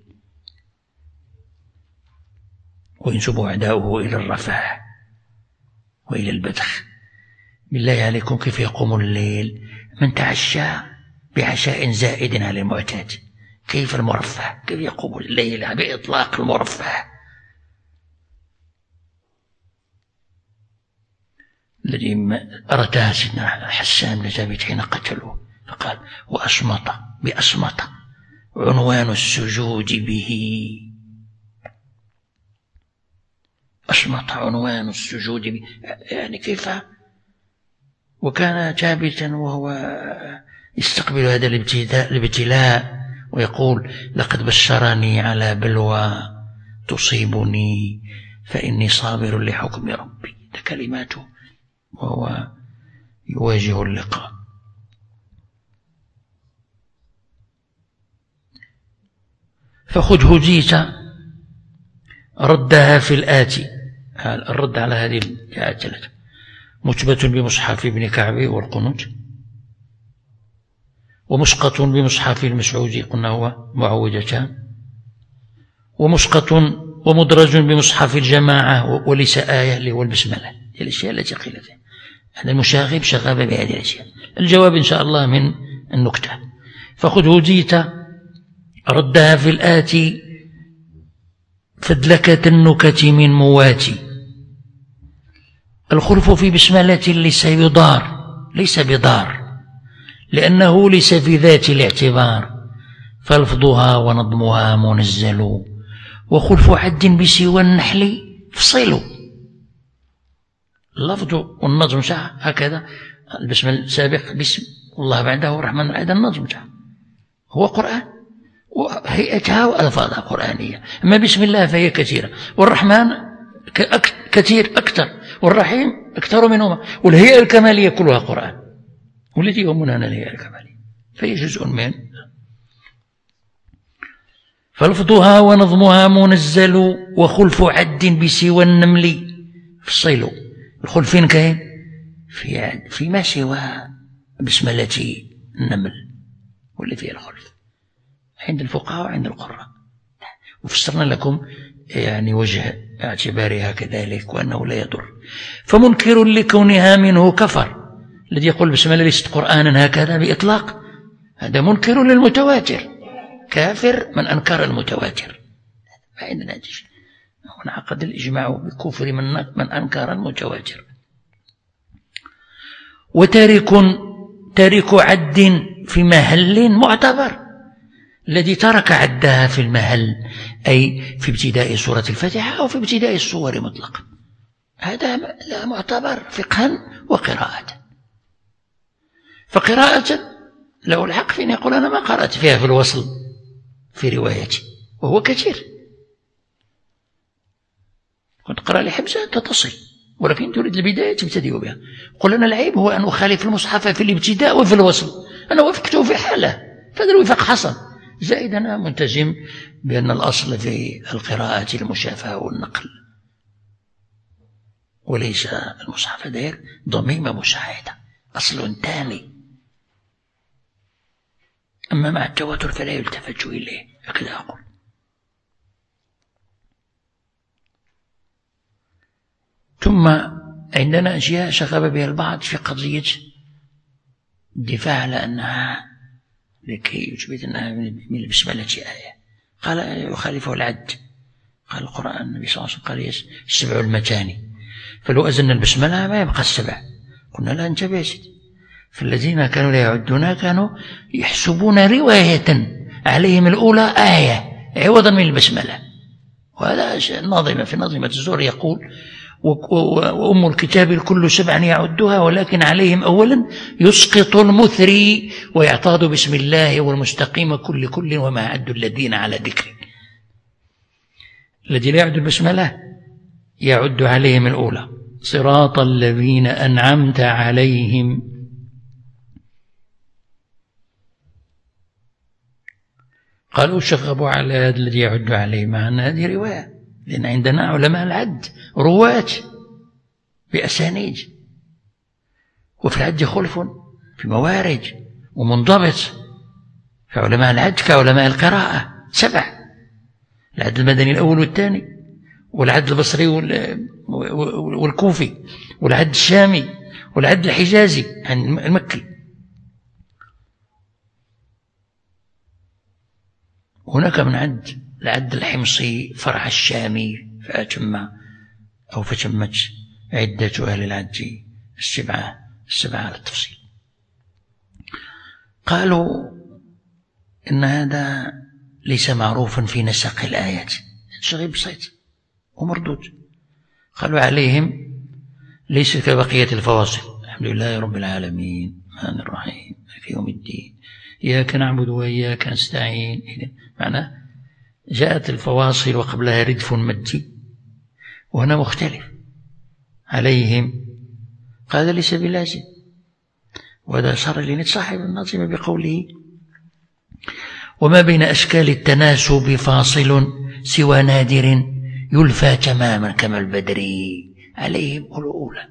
وينسب أعداؤه إلى الرفاه وإلى البدخ. بالله عليكم كيف يقوم الليل من تعشى بعشاء زائد على المعتاد؟ كيف المرفه؟ كيف يقوم الليل بإطلاق المرفه الذي أرتاه سيدنا حسان بن ثابت حين قتلوه فقال بأصمت عنوان السجود به، أصمت عنوان السجود به، يعني كيف؟ وكان ثابتا وهو يستقبل هذا الابتلاء ويقول لقد بشرني على بلوى تصيبني فإني صابر لحكم ربي. ده كلماته وهو يواجه اللقاء. فخذ هديت ردها في الآتي. الرد على هذه الآيات 3 مثبت بمصحف ابن كعب والقنوت، ومسقط بمصحف المسعودي قلنا هو معوجتان، ومسقط ومدرج بمصحف الجماعة وليس آية اللي هو البسملة. هي الأشياء التي قيلت. هذا المشاغب شغب بهذه الأشياء. الجواب إن شاء الله من النكتة. فخذ هديت ردها في الآتي فدلكة النكت من مواتي. الخلف في بسملة ليس يضار، ليس بضار، لأنه ليس في ذات الاعتبار، فلفظها ونظمها منزل، وخلف عد بسوى النحل فصلوا. اللفظ والنظم ساعة هكذا. البسم السابق بسم الله بعده الرحمن هذا النظم ساعة هو قرآن وهيئتها وألفاظها قرآنية. أما بسم الله فهي كثيرة، والرحمن كثير أكثر، والرحيم أكثر منهما، والهيئة الكمالية كلها قرآن، والتي يهمنا الهيئة الكمالية فهي جزء من. فلفظها ونظمها منزل، وخلف عد بسوى النمل فصلوا. الخلف فين كاين؟ في ما سوى بسملة النمل واللي فيها الخلف عند الفقهاء وعند القراء. وفسرنا لكم يعني وجه اعتبارها كذلك وأنه لا يضر. فمنكر لكونها منه كفر. الذي يقول بسم الله ليست قرآنا هكذا بإطلاق هذا منكر للمتواتر، كافر من أنكر المتواتر. ما عندنا شيء. ونعقد الإجماع بكفر من أنكر المتواتر. تارك عد في محل معتبر. الذي ترك عدها في المحل أي في ابتداء سورة الفاتحة أو في ابتداء السور مطلقا، هذا لا معتبر فقها وقراءة. فقراءة له الحق في أن يقول أنا ما قرأت فيها في الوصل في روايتي، وهو كثير. كنت قرأ لحمزة أنت تصل، ولكن تريد البداية تبتدئ بها. قل أنا العيب هو أن أخالف المصحف في الابتداء وفي الوصل، أنا وفقته في حالة فهذا الوفاق حصل. زائد أنا ملتزم بأن الأصل في القراءة المشافهة والنقل، وليس المصحف داير ضميمة مشاهدة، أصل ثاني. أما مع التواتر فلا يلتفت إليه، هكذا أقول. ثم عندنا أشياء شغب بها البعض في قضية الدفاع على أنها لكي يثبت أنها من البسملة آية. قال يخالفه العد. قال القرآن النبي صلى الله عليه وسلم قال 7 المتاني، فلو أزلنا البسملة ما يبقى 7. قلنا لا انتبه يا سيدي. فالذين كانوا لا يعدون كانوا يحسبون رواية عليهم الأولى آية عوضا من البسملة. وهذا الناظمة في نظمة الزهر يقول وأم الكتاب الكل 7 يعدها، ولكن عليهم أولا يسقط المثري ويعتاض بسم الله والمستقيم كل وما عد الذين على ذكر. الذي لا يعد البسملة يعد عليهم الأولى صراط الذين أنعمت عليهم. قالوا شغبوا على هذا الذي يعد عليه، مع أن هذه رواية، لأن عندنا علماء العد رواة بأسانيد، وفي العد خلف في موارد ومنضبط. فعلماء العد كعلماء القراءة 7: العد المدني الأول والثاني، والعد البصري والكوفي، والعد الشامي، والعد الحجازي يعني المكي. هناك من العد الحمصي فرع الشامي فتمت عدة أهل العد 7 على التفصيل. قالوا إن هذا ليس معروفا في نسق الآيات، شيء بسيط ومردود. قالوا عليهم ليس كبقية الفواصل الحمد لله رب العالمين الرحمن الرحيم مالك يوم الدين، إياك نعبد وإياك نستعين. معناه جاءت الفواصل وقبلها ردف مجي، وهنا مختلف عليهم، قال ليس بلازم. وهذا صار لنتصاحب الناظم بقوله: وما بين أشكال التناسب فاصل سوى نادر يلفى تماما كما البدري عليهم الأولى.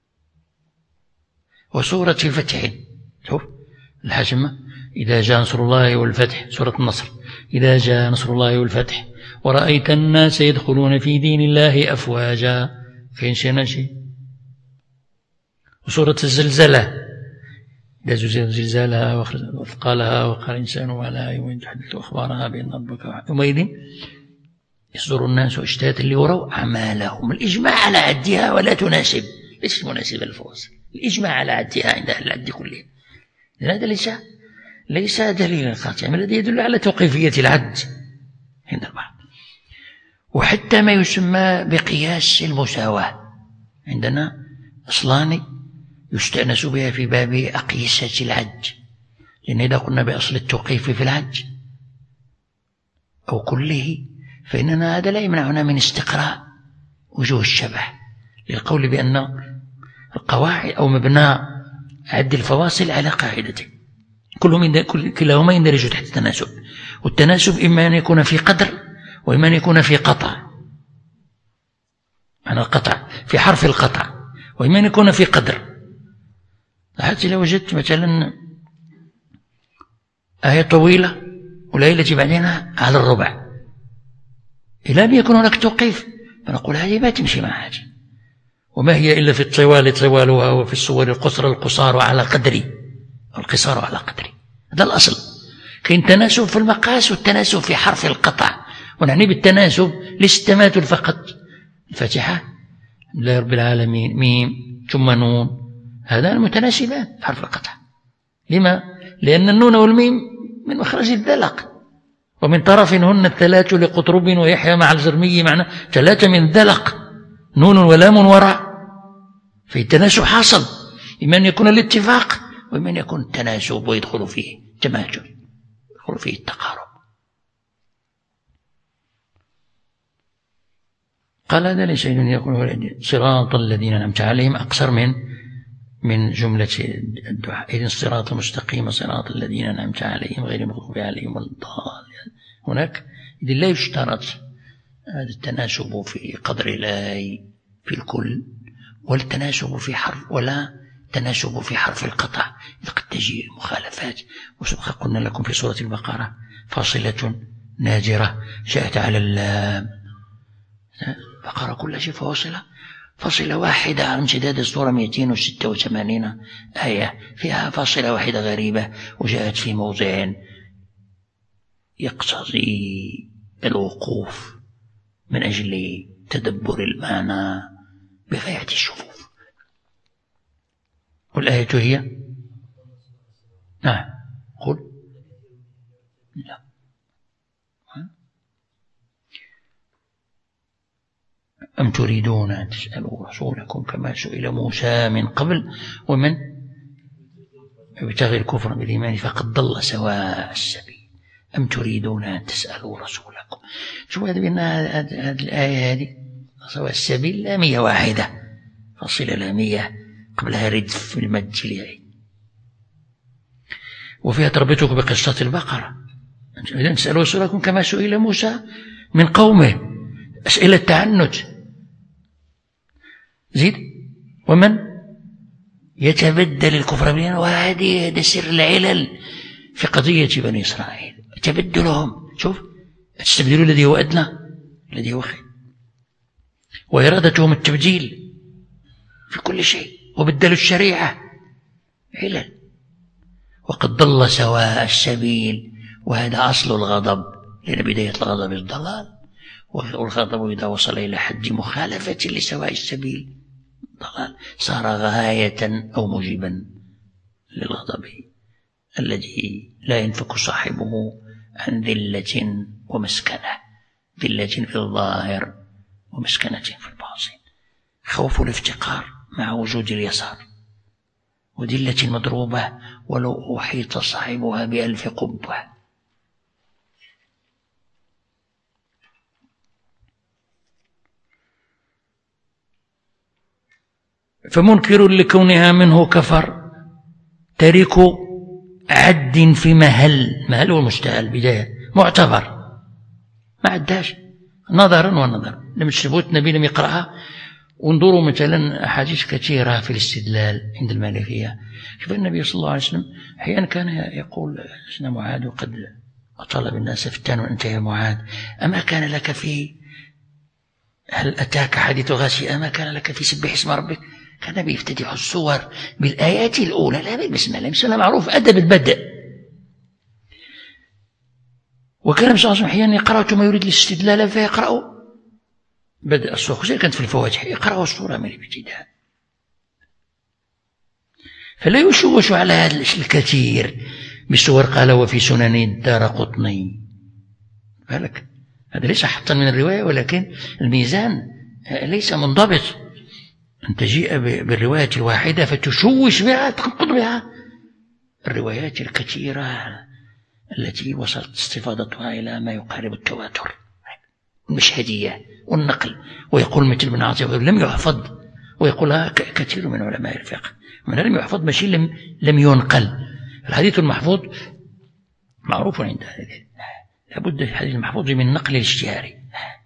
وسورة الفتح، شوف الحشمة: إذا جاء نصر الله والفتح، سورة النصر: إذا جاء نصر الله والفتح ورأيت الناس يدخلون في دين الله أفواجا، فين شيء. وسورة الزلزلة: إذا زلزلت زلزالها وثقالها وقال الإنسان ما لها يوم تحدث أخبارها بأن ربك يومئذ يصدر الناس اشتاتا ليروا أعمالهم. الإجماع على عدها ولا تناسب، ليست مناسبة للفواصل، الإجماع على عدها عند أهل العد كلهم. هذا ليس دليلا قاطعا، الذي يدل على توقيفية العد عند البعض. وحتى ما يسمى بقياس المساواة عندنا أصلان يستأنس بها في باب أقيسة العد، لأن إذا قلنا بأصل التوقيف في العد أو كله فإننا هذا لا يمنعنا من استقراء وجوه الشبه، للقول بأن القواعد أو مبنى عد الفواصل على قاعدتين، كلاهما يندرج تحت التناسب. والتناسب إما أن يكون في قدر وإما أن يكون في قطع، معنى القطع في حرف القطع، وإما أن يكون في قدر. حتى لو وجدت مثلا آية طويلة وليلة بعدين على الربع، إلا أن يكون هناك توقيف فنقول هذه ما تمشي مع حاجة. وما هي إلا في الطوال طوالها وفي الصور القصر القصار على قدري، والقصار على قدري. هذا الأصل. كاين تناسب في المقاس والتناسب في حرف القطع، ونعني بالتناسب للتماثل فقط. الفاتحة الحمد لله رب العالمين ميم ثم نون، هذا المتناسبان في حرف القطع. لما؟ لأن النون والميم من مخرج الدلق، ومن طرفهن الثلاث لقطرب ويحيى مع الزرمي، معنى ثلاثة من الدلق، نون ولام وراء. في التناسب حاصل، إما أن يكون الاتفاق وإما أن يكون التناسب ويدخل فيه تماثل، يدخل فيه التقارب. قال هذا ليس يقول صراط الذين أنعمت عليهم أقصر من جملة الدعاء. إذن الصراط المستقيم صراط الذين أنعمت عليهم غير المغضوب عليهم ولا الضالين. هناك إذن لا يشترط هذا التناسب في قدر الآي في الكل، والتناسب في حرف، ولا تناسب في حرف القطع، إذ قد تجي المخالفات. وسبق قلنا لكم في سورة البقرة: فاصلة ناجرة جاءت على اللام. البقرة كل شيء فاصلة واحدة على امتداد السورة 286 آية، فيها فاصلة واحدة غريبة وجاءت في موضع يقتضي الوقوف من أجل تدبر المعنى بغاية الشفوف. والآية هي نعم قل لا أم تريدون أن تسألوا رسولكم كما سئل موسى من قبل ومن يبتغي الكفر بالإيمان فقد ضل سواء السبيل. أم تريدون أن تسألوا رسولكم. شو هذا بأن هذه الآية هذه سواء السبيل لامية واحدة، فصلة لامية قبلها ردف المد ليعين، وفيها تربطك بقصة البقرة. إذن تسألوا رسولكم كما سئل موسى من قومه، أسئلة تعنت. زيد ومن يتبدل الكفر بالإيمان، وهذا سر العلل في قضية بني إسرائيل، تبدلهم. شوف، تستبدلوا الذي هو أدنى الذي هو خير، وإرادتهم التبديل في كل شيء، وبدلوا الشريعة علل. وقد ضل سواء السبيل، وهذا أصل الغضب، لأن بداية الغضب الضلال، والغضب إذا وصل إلى حد مخالفة لسواء السبيل ضلال، صار غاية أو موجبا للغضب الذي لا ينفك صاحبه عن ذلة ومسكنة، ذلة في الظاهر ومسكنة في الباطن. خوف الافتقار مع وجود اليسار، ودلة مضروبة ولو أحيط صاحبها ب1000 قبة. فمنكر لكونها منه كفر، تارك عد في مهل هو المشتهى بداية معتبر ما عداش نظرا ونظرا، لم تثبت النبي لم يقرأها. وانظروا مثلا أحاديث كثيرة في الاستدلال عند المالكية. شوف النبي صلى الله عليه وسلم أحيانا كان يقول سيدنا معاذ وقد طلب الناس فتان أنت يا معاذ أما كان لك في هل أتاك حديث غاشية أما كان لك في سبح اسم ربك. كان بيفتتح السور بالآيات الأولى لا بالبسملة. البسملة معروف أدب البدء. وكان النبي صلى الله عليه وسلم أحيانا يقرأ ثم يريد الاستدلال فيقرأ بدء السورة، خصوصا كانت في الفواتح يقرأ السورة من الابتداء. فلا يشوش على هذا الكثير بالسور. قال وفي سنن الدارقطني بالك هذا ليس حطا من الرواية، ولكن الميزان ليس منضبط أن تجيء بالرواية الواحدة فتشوش بها تنقض بها الروايات الكثيرة التي وصلت استفاضتها إلى ما يقارب التواتر المشهدية والنقل. ويقول مثل ابن عاصم لم يحفظ، ويقولها كثير من علماء الفقه من لم يحفظ ماشي لم ينقل. الحديث المحفوظ معروف عند أهل العلم، لابد الحديث المحفوظ من النقل الاشتهاري.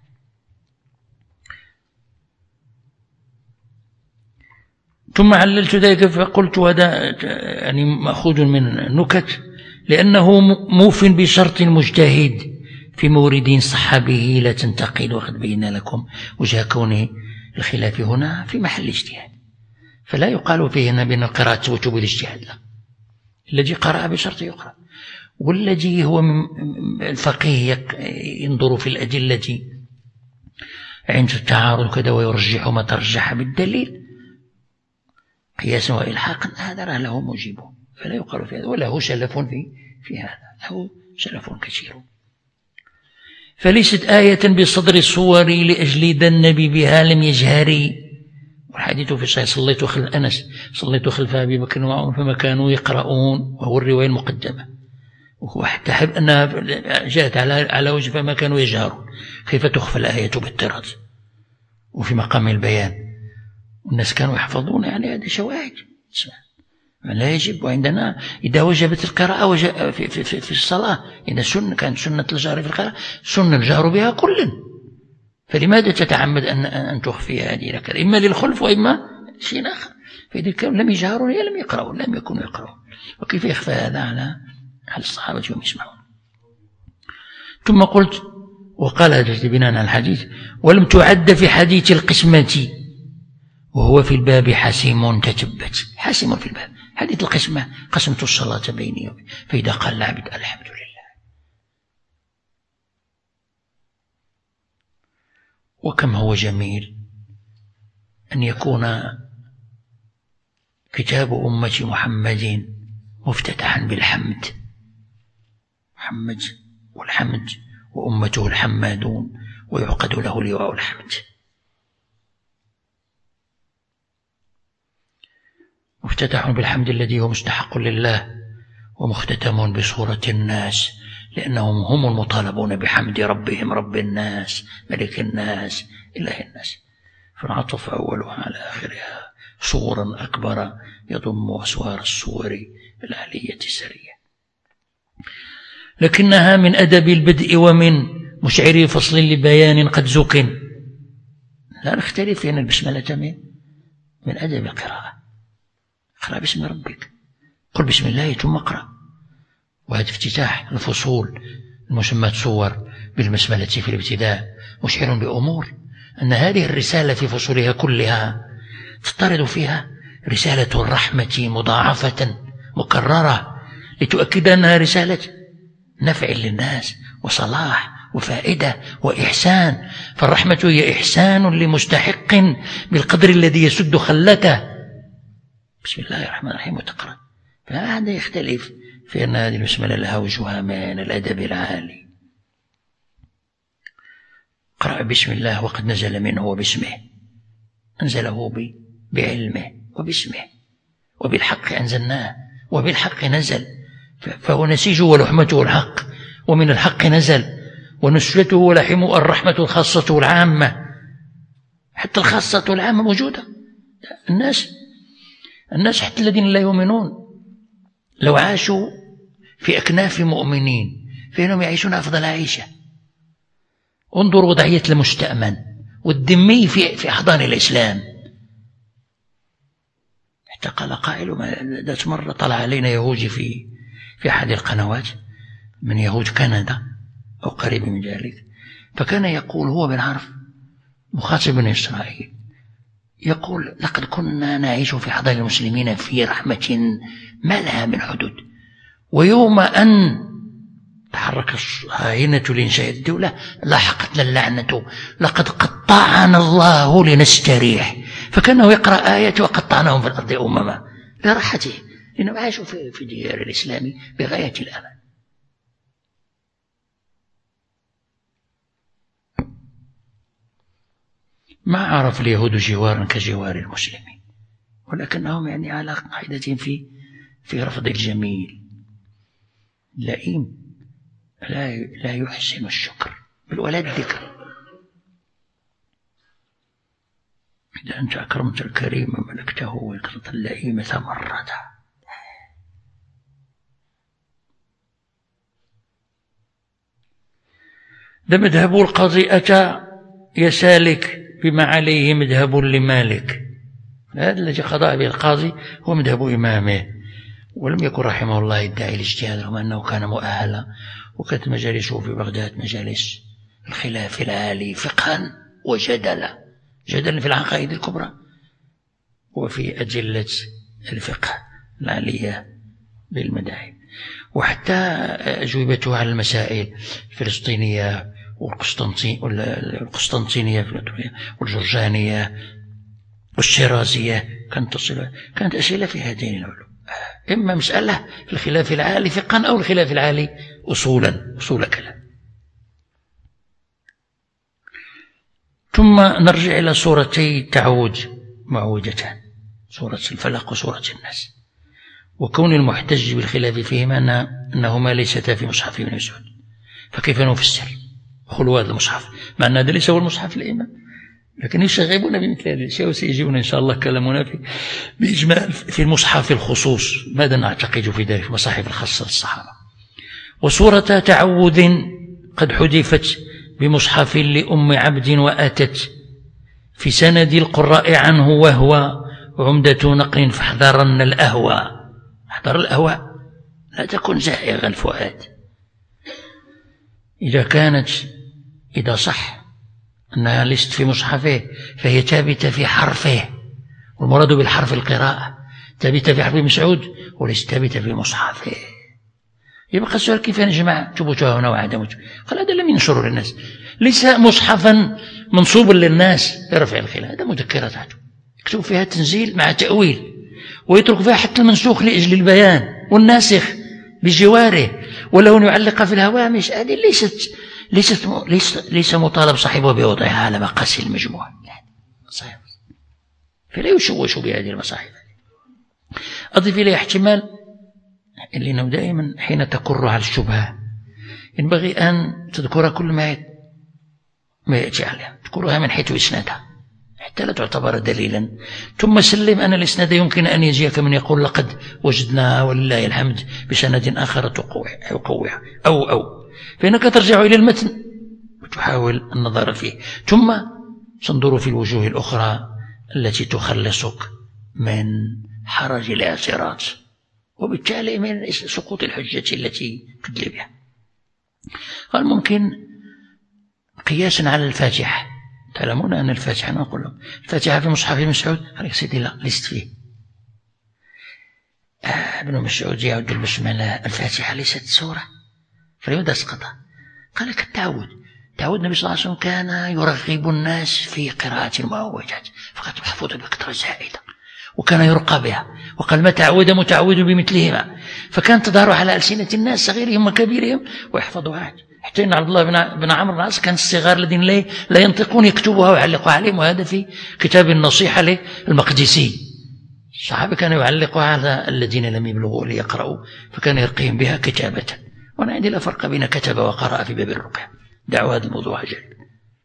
ثم عللت ذلك فقلت هذا يعني مأخوذ من نكت، لأنه موف بشرط المجتهد في مورد صح به لا تنتقد. وقد بينا لكم وجه كون الخلاف هنا في محل اجتهاد، فلا يقال فيه هنا بأن القراءة تثبت بالاجتهاد، لا. الذي قرأ بشرط يقرأ، والذي هو الفقيه ينظر في الأدلة عند التعارض كذا ويرجح ما ترجح بالدليل قياسا وإلحاقا، هذا له موجبه فلا يقال في هذا، وله سلف في هذا، له سلف كثير. فليست آية بصدر الصور لأجل ذا النبي بها لم يجهري. والحديث في صحيح صليت خلف أنس صليت خلف أبي بكر وعمر فما كانوا يقرؤون، وهو الرواية المقدمة، وهو حتى حب أنها جاءت على وجه فما كانوا يجهرون، كيف تخفى الآية بالطرز وفي مقام البيان. والناس كانوا يحفظون، يعني هذه شواهد لا يجب. وعندنا إذا وجبت القراءة في الصلاة إذا كانت سنة الجهر في القراءة سنة الجهر بها كلا، فلماذا تتعمد أن تخفي هذه لك؟ إما للخلف وإما شيء آخر. فإذا كانوا لم يجهروا لم يقرأوا، لم يكونوا يقرأون، وكيف يخفى هذا على الصحابة وهم يسمعون؟ ثم قلت وقال هذا بناء على الحديث ولم تعد في حديث القسمة وهو في الباب حسيم تتبت. حسيم في الباب حديث القسمة قسمت الصلاة بيني وبين، فإذا قال العبد الحمد لله. وكم هو جميل أن يكون كتاب أمة محمد مفتتحا بالحمد، محمد والحمد وأمته الحمادون ويعقد له لواء الحمد. مفتتح بالحمد الذي هو مستحق لله، ومختتم بصورة الناس لأنهم هم المطالبون بحمد ربهم رب الناس ملك الناس إله الناس. فالعطف أولها على آخرها صورا أكبر يضم أسوار الصور العلية السرية، لكنها من أدب البدء ومن مشعر فصل لبيان قد زكن. لا نختلف في أن البسملة من أدب القراءة. اقرأ باسم ربك، قل بسم الله ثم اقرأ. وهذا افتتاح الفصول المسمى صور بالبسملة في الابتداء مشعر بأمور أن هذه الرسالة في فصولها كلها تطرد فيها رسالة الرحمة مضاعفة مكررة لتؤكد أنها رسالة نفع للناس وصلاح وفائدة وإحسان. فالرحمة هي إحسان لمستحق بالقدر الذي يسد خلته. بسم الله الرحمن الرحيم وتقرأ. فهذا يختلف في أن هذه البسملة لها وجهها من الأدب العالي. قرأ بسم الله وقد نزل منه وباسمه، أنزله بعلمه وباسمه وبالحق أنزلناه وبالحق نزل، فهو نسيجه ولحمته الحق، ومن الحق نزل، ونسجته ولحمه الرحمة الخاصة والعامة. حتى الخاصة والعامة موجودة. الناس حتى الذين لا يؤمنون لو عاشوا في أكناف مؤمنين فإنهم يعيشون أفضل عيشة. انظر وضعية المستأمن والذمي في أحضان الإسلام. حتى قال قائل، ذات مرة طلع علينا يهودي في أحد القنوات من يهود كندا أو قريب من ذلك، فكان يقول هو بالعرف مخاطب بني إسرائيل، يقول: لقد كنا نعيش في أحضان المسلمين في رحمة ما لها من حدود، ويوم أن تحرك هينة لإنشاء الدولة لاحقتنا اللعنة، لقد قطعنا الله لنستريح. فكانه يقرأ آية وقطعناهم في الأرض أمما لراحته، لأنهم عاشوا في ديار الإسلام بغاية الأمان. ما عرف اليهود جوارا كجوار المسلمين، ولكنهم يعني على قاعدة في رفض الجميل. لئيم لا يحسن الشكر بل ولا الذكر. إذا أنت أكرمت الكريم ملكته وأكرمت اللئيم ثمرته. ده مذهب القاضي أتى يسالك بما عليه مذهب لمالك. هذا الذي قضى به القاضي هو مذهب إمامه، ولم يكن رحمه الله يدعي الاجتهاد رغم أنه كان مؤهلا. وكانت مجالسه في بغداد مجالس الخلاف العالي فقها وجدلا، جدلا في العقائد الكبرى وفي أدلة الفقه العالية بالمذاهب، وحتى أجوبته على المسائل الفلسطينية والقسطنطينية والجرجانية والشيرازية كانت أسئلة في هذين العلوم، إما مسألة في الخلاف العالي فقها أو الخلاف العالي أصول كلام. ثم نرجع إلى سورتي تعوذ معوذتان، سورة الفلق وسورة الناس، وكون المحتج بالخلاف فيهما أنهما ليستا في مصحف ابن مسعود، فكيف نفسر خلو هذا المصحف مع أن هذا ليس هو المصحف الإمام، لكن يشغبون بمثل هذه الأشياء وسيجيون إن شاء الله كلامنا بإجمال في المصحف الخصوص ماذا نعتقد في ذلك المصاحف الخاصة للصحابة. وسورة تعوذ قد حذفت بمصحف لأم عبد وأتت في سند القراء عنه وهو عمدة نقل فاحذرن الأهواء. احذر الأهواء، لا تكن زائغ الفؤاد. إذا صح أنها ليست في مصحفه فهي ثابتة في حرفه، والمراد بالحرف القراءة، ثابتة في حرف مسعود وليست ثابتة في مصحفه. يبقى السؤال كيف نجمع ثبوتها هنا وعدمته؟ قال هذا لم ينشره للناس، ليس مصحفا منصوبا للناس لرفع الخلاف، هذا مذكرات يكتب فيها تنزيل مع تأويل، ويترك فيها حتى المنسوخ لأجل البيان والناسخ بجواره، ولو يعلق في الهوامش. هذه ليس مطالب صاحبه بوضعها على مقاس المجموع، صحيح. فلا يشوش بهذه المصاحف. أضيف إليه احتمال لأنه دائما حين تكر على الشبهة ينبغي أن تذكر كل ما يأتي عليها، تذكرها من حيث إسنادها حتى لا تعتبر دليلا، ثم سلم أن الإسناد يمكن أن يجيك من يقول لقد وجدناها ولله الحمد بسند آخر يقويها أو فإنك ترجع إلى المتن وتحاول النظر فيه، ثم تنظر في الوجوه الأخرى التي تخلصك من حرج الاعتراض وبالتالي من سقوط الحجة التي تدلي بها. قال ممكن قياسا على الفاتحة، تعلمون أن الفاتحة نقول لهم الفاتحة في مصحف مسعود، قال يا سيدي لا ليست فيه. ابن مسعود يعد البسملة الفاتحة ليست سورة، فلماذا اسقطها؟ قال كالتعود، تعود النبي صلى الله عليه وسلم كان يرغب الناس في قراءة المعوذات، فقد محفوظة بكثرة زائدة وكان يرقى بها، وقال ما تعود متعود بمثلهما، فكانت تظهر على ألسنة الناس صغيرهم وكبيرهم ويحفظوها. حتى إن عبد الله بن عمرو بن العاص كان الصغار الذين لا ينطقون يكتبوها ويعلقوا عليهم، وهذا في كتاب النصيحة للمقدسي الصحابة كانوا يعلقوا على الذين لم يبلغوا ليقرأوا، فكان يرقيهم بها كتابة. وأنا عندي لا فرق بين كتب وقرأ في باب الرقية. دعوا هذا الموضوع جيد.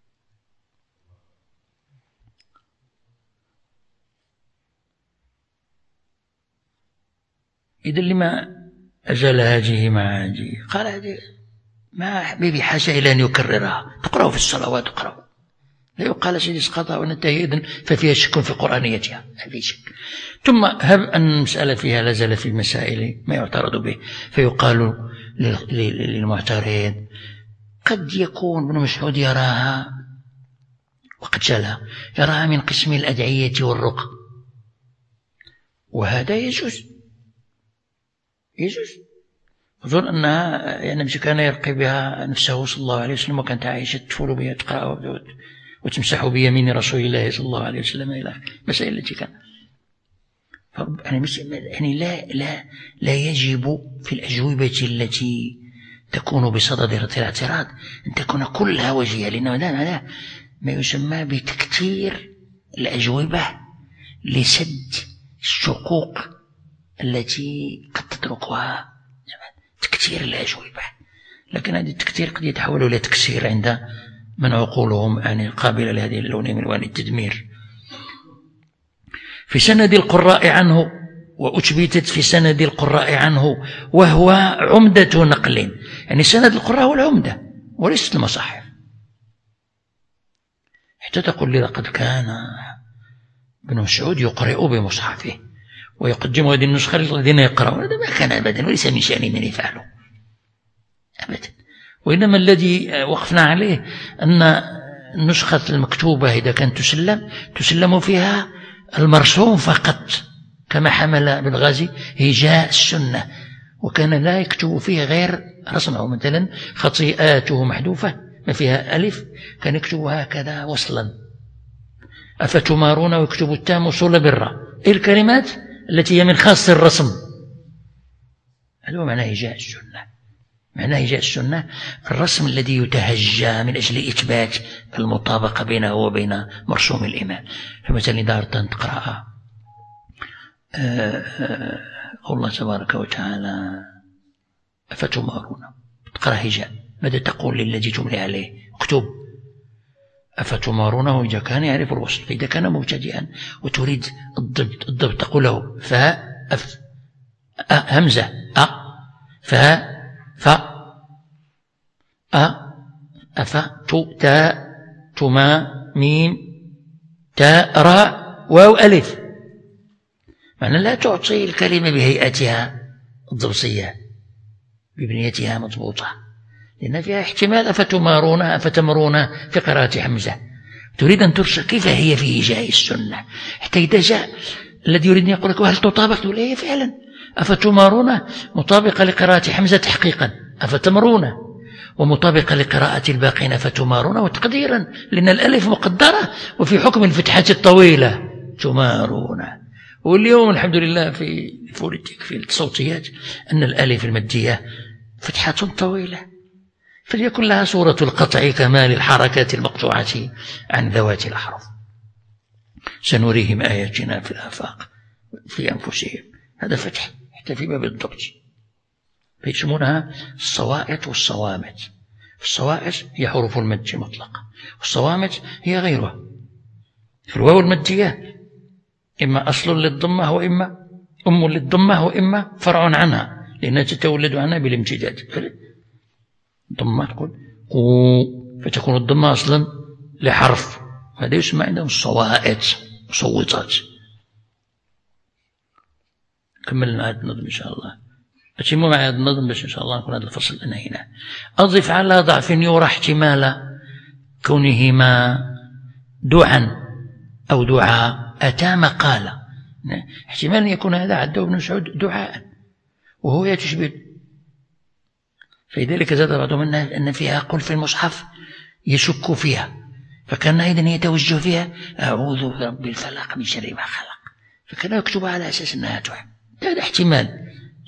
إذا لما أزال هذه مع هذه؟ قال هذه ما بحاجة إلى أن يكررها، تقرأوا في الصلوات تقرأوا، لا يقال سيدي اسقطها وننتهي إذن ففيها شك في قرآنيتها، هذه شك. ثم هب أن المسألة فيها لازال في مسائل ما يعترض به، فيقال للمعترض قد يكون ابن مسعود يراها وقد جلها، يراها من قسم الأدعية والرقى، وهذا يجوز. أظن أنها يعني مش كان يرقي بها نفسه صلى الله عليه وسلم، وكانت عائشة تفول بها تقرأ وتمسح بيمين رسول الله صلى الله عليه وسلم إلى مسائل التي كان. يعني لا يجب في الأجوبة التي تكون بصدد الاعتراض أن تكون كلها وجهية، لأنه هذا ما يسمى بتكثير الأجوبة لسد الشقوق التي قد تتركها تكثير الأجوبة. لكن هذا التكثير قد يتحول إلى تكسير عند من عقولهم يعني قابلة لهذه اللون من ألوان التدمير. في سند القراء عنه، وأثبتت في سند القراء عنه، وهو عمدة نقل، يعني سند القراء هو العمدة وليست المصاحف. حتى تقول لي لقد كان ابن مسعود يقرأ بمصحفه ويقدم هذه النسخة للذين يقرأون، هذا ما كان أبدا، وليس من شأن من يفعله أبدا. وإنما الذي وقفنا عليه أن النسخة المكتوبة إذا كانت تسلم فيها المرسوم فقط، كما حمل ابن غازي هجاء السنة، وكان لا يكتب فيها غير رسمه، مثلا خطيئاته محذوفة ما فيها ألف كان يكتبها هكذا وصلا، أفتمارون ويكتب التام وصول بالراء، إيه الكلمات التي هي من خاص الرسم. هذا هو معنى هجاء السنة. معنى هجاء السنة الرسم الذي يتهجى من أجل إثبات المطابقة بينه وبين مرسوم الإمام. فمثلا إذا أردت أن تقرأ قول الله تبارك وتعالى أفتمارون، تقرأ هجاء، ماذا تقول للذي تملي عليه؟ اكتب أفتمارونه إذا كان يعرف الوصل، فإذا كان مبتدئا وتريد الضبط تقول له فاء أف همزة فاء أف تو تاء تما ميم تاء راء واو ألف. معنى لا تعطي الكلمة بهيئتها الضبطية ببنيتها مضبوطة، لأن فيها احتمال أفتمارون أفتمرون في قراءة حمزة، تريد أن ترسل كيف هي في هجاء السنة، حتى إذا جاء الذي يريد أن يقول لك هل تطابق، تقول إيه فعلا أفتمارون مطابقة لقراءة حمزة تحقيقا أفتمرون، ومطابقة لقراءة الباقين أفتمارون وتقديرا، لأن الألف مقدرة وفي حكم الفتحة الطويلة تمارون. واليوم الحمد لله في الفونيتيك في الصوتيات أن الألف المادية فتحة طويلة، فليكن لها صورة القطع كمال الحركات المقطوعة عن ذوات الأحرف. سنريهم آياتنا في الآفاق في أنفسهم، هذا فتح حتى في باب الضبط. فيسمونها الصوائط والصوامت. الصوائط هي حروف المد مطلقة، والصوامت هي غيرها. في الواو المادية إما أصل للضمة وإما أم للضمة وإما فرع عنها، لأنها تتولد عنها بالامتداد. ضمة تقول قو، فتكون الضمة أصلا لحرف، هذا يسمى عندهم الصوائط مصوتات. كملنا هذا النظم إن شاء الله، أتموا مع هذا النظم باش إن شاء الله نكون هذا الفصل أنهيناه. أضف على ضعف يرى احتمال كونهما دعا أو دعاء أتى مقالة، احتمال أن يكون هذا عده ابن مسعود دعاء وهو يتشبه. فلذلك زاد بعضهم أن فيها قل في المصحف يشك فيها، فكان أيضا يتوجه فيها أعوذ برب الفلق من شر ما خلق، فكان يكتبها على أساس أنها دعاء. هذا احتمال.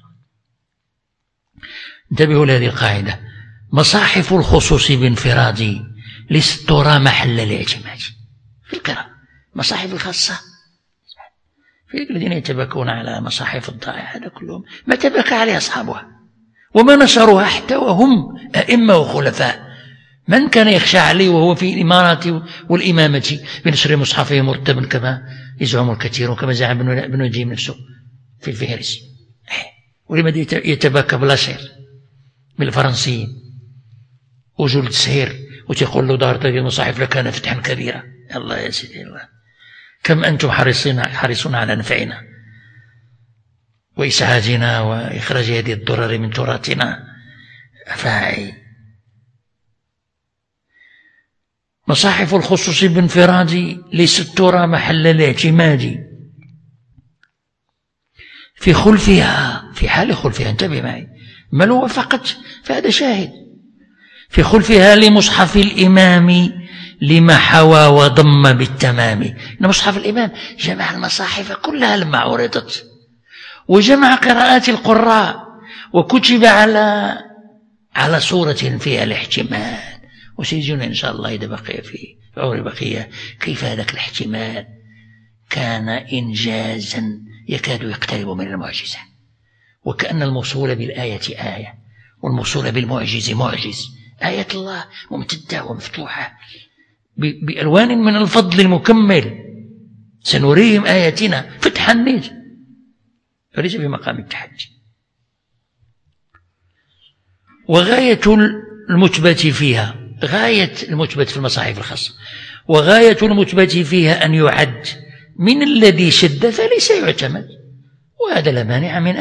انتبهوا لهذه القاعدة: مصاحف الخصوص بانفراد لست ترى محل الاعتماد في القراءة. مصاحف الخاصة في الذين يتبكون على مصاحف الضائع، هذا كلهم ما تبكى عليه أصحابها وما نشروها حتى وهم أئمة وخلفاء. من كان يخشى عليه وهو في الإمارة والإمامة بنشر مصحفه مرتبا كما يزعم الكثير، كما زعم ابن نجيم نفسه في الفهرس؟ ولماذا يتباكى بلا سير بالفرنسيين وجلد سير وتقول له دار تجد المصاحف لكان فتحا كبيرا؟ الله يا سيدي الله، كم أنتم حريصون على نفعنا وإسعادنا وإخراج هذه الضرر من تراثنا. أفاعي مصاحف الخصوص بانفراد ليست ترى محل الاعتماد في خلفها، في حال خلفها، انتبه معي، ما هو فقط فهذا شاهد في خلفها لمصحف الإمام لما حوى وضم بالتمام. إن مصحف الإمام جمع المصاحف كلها لما عرضت وجمع قراءات القراء وكتب على صورة فيها الاحتمال، وسيجينا إن شاء الله إذا بقي في عمر بقية كيف هذاك الاحتمال كان إنجازا يكاد يقترب من المعجزة، وكأن الموصول بالآية آية والموصول بالمعجز معجز. آية الله ممتدة ومفتوحة بألوان من الفضل المكمل، سنريهم آياتنا فتحا نيج، فليس في مقام التحدي. وغاية المثبت فيها، غاية المثبت في المصاحف الخاصة، وغاية المثبت فيها أن يعد من الذي شد فليس يعتمد، وهذا لا مانع من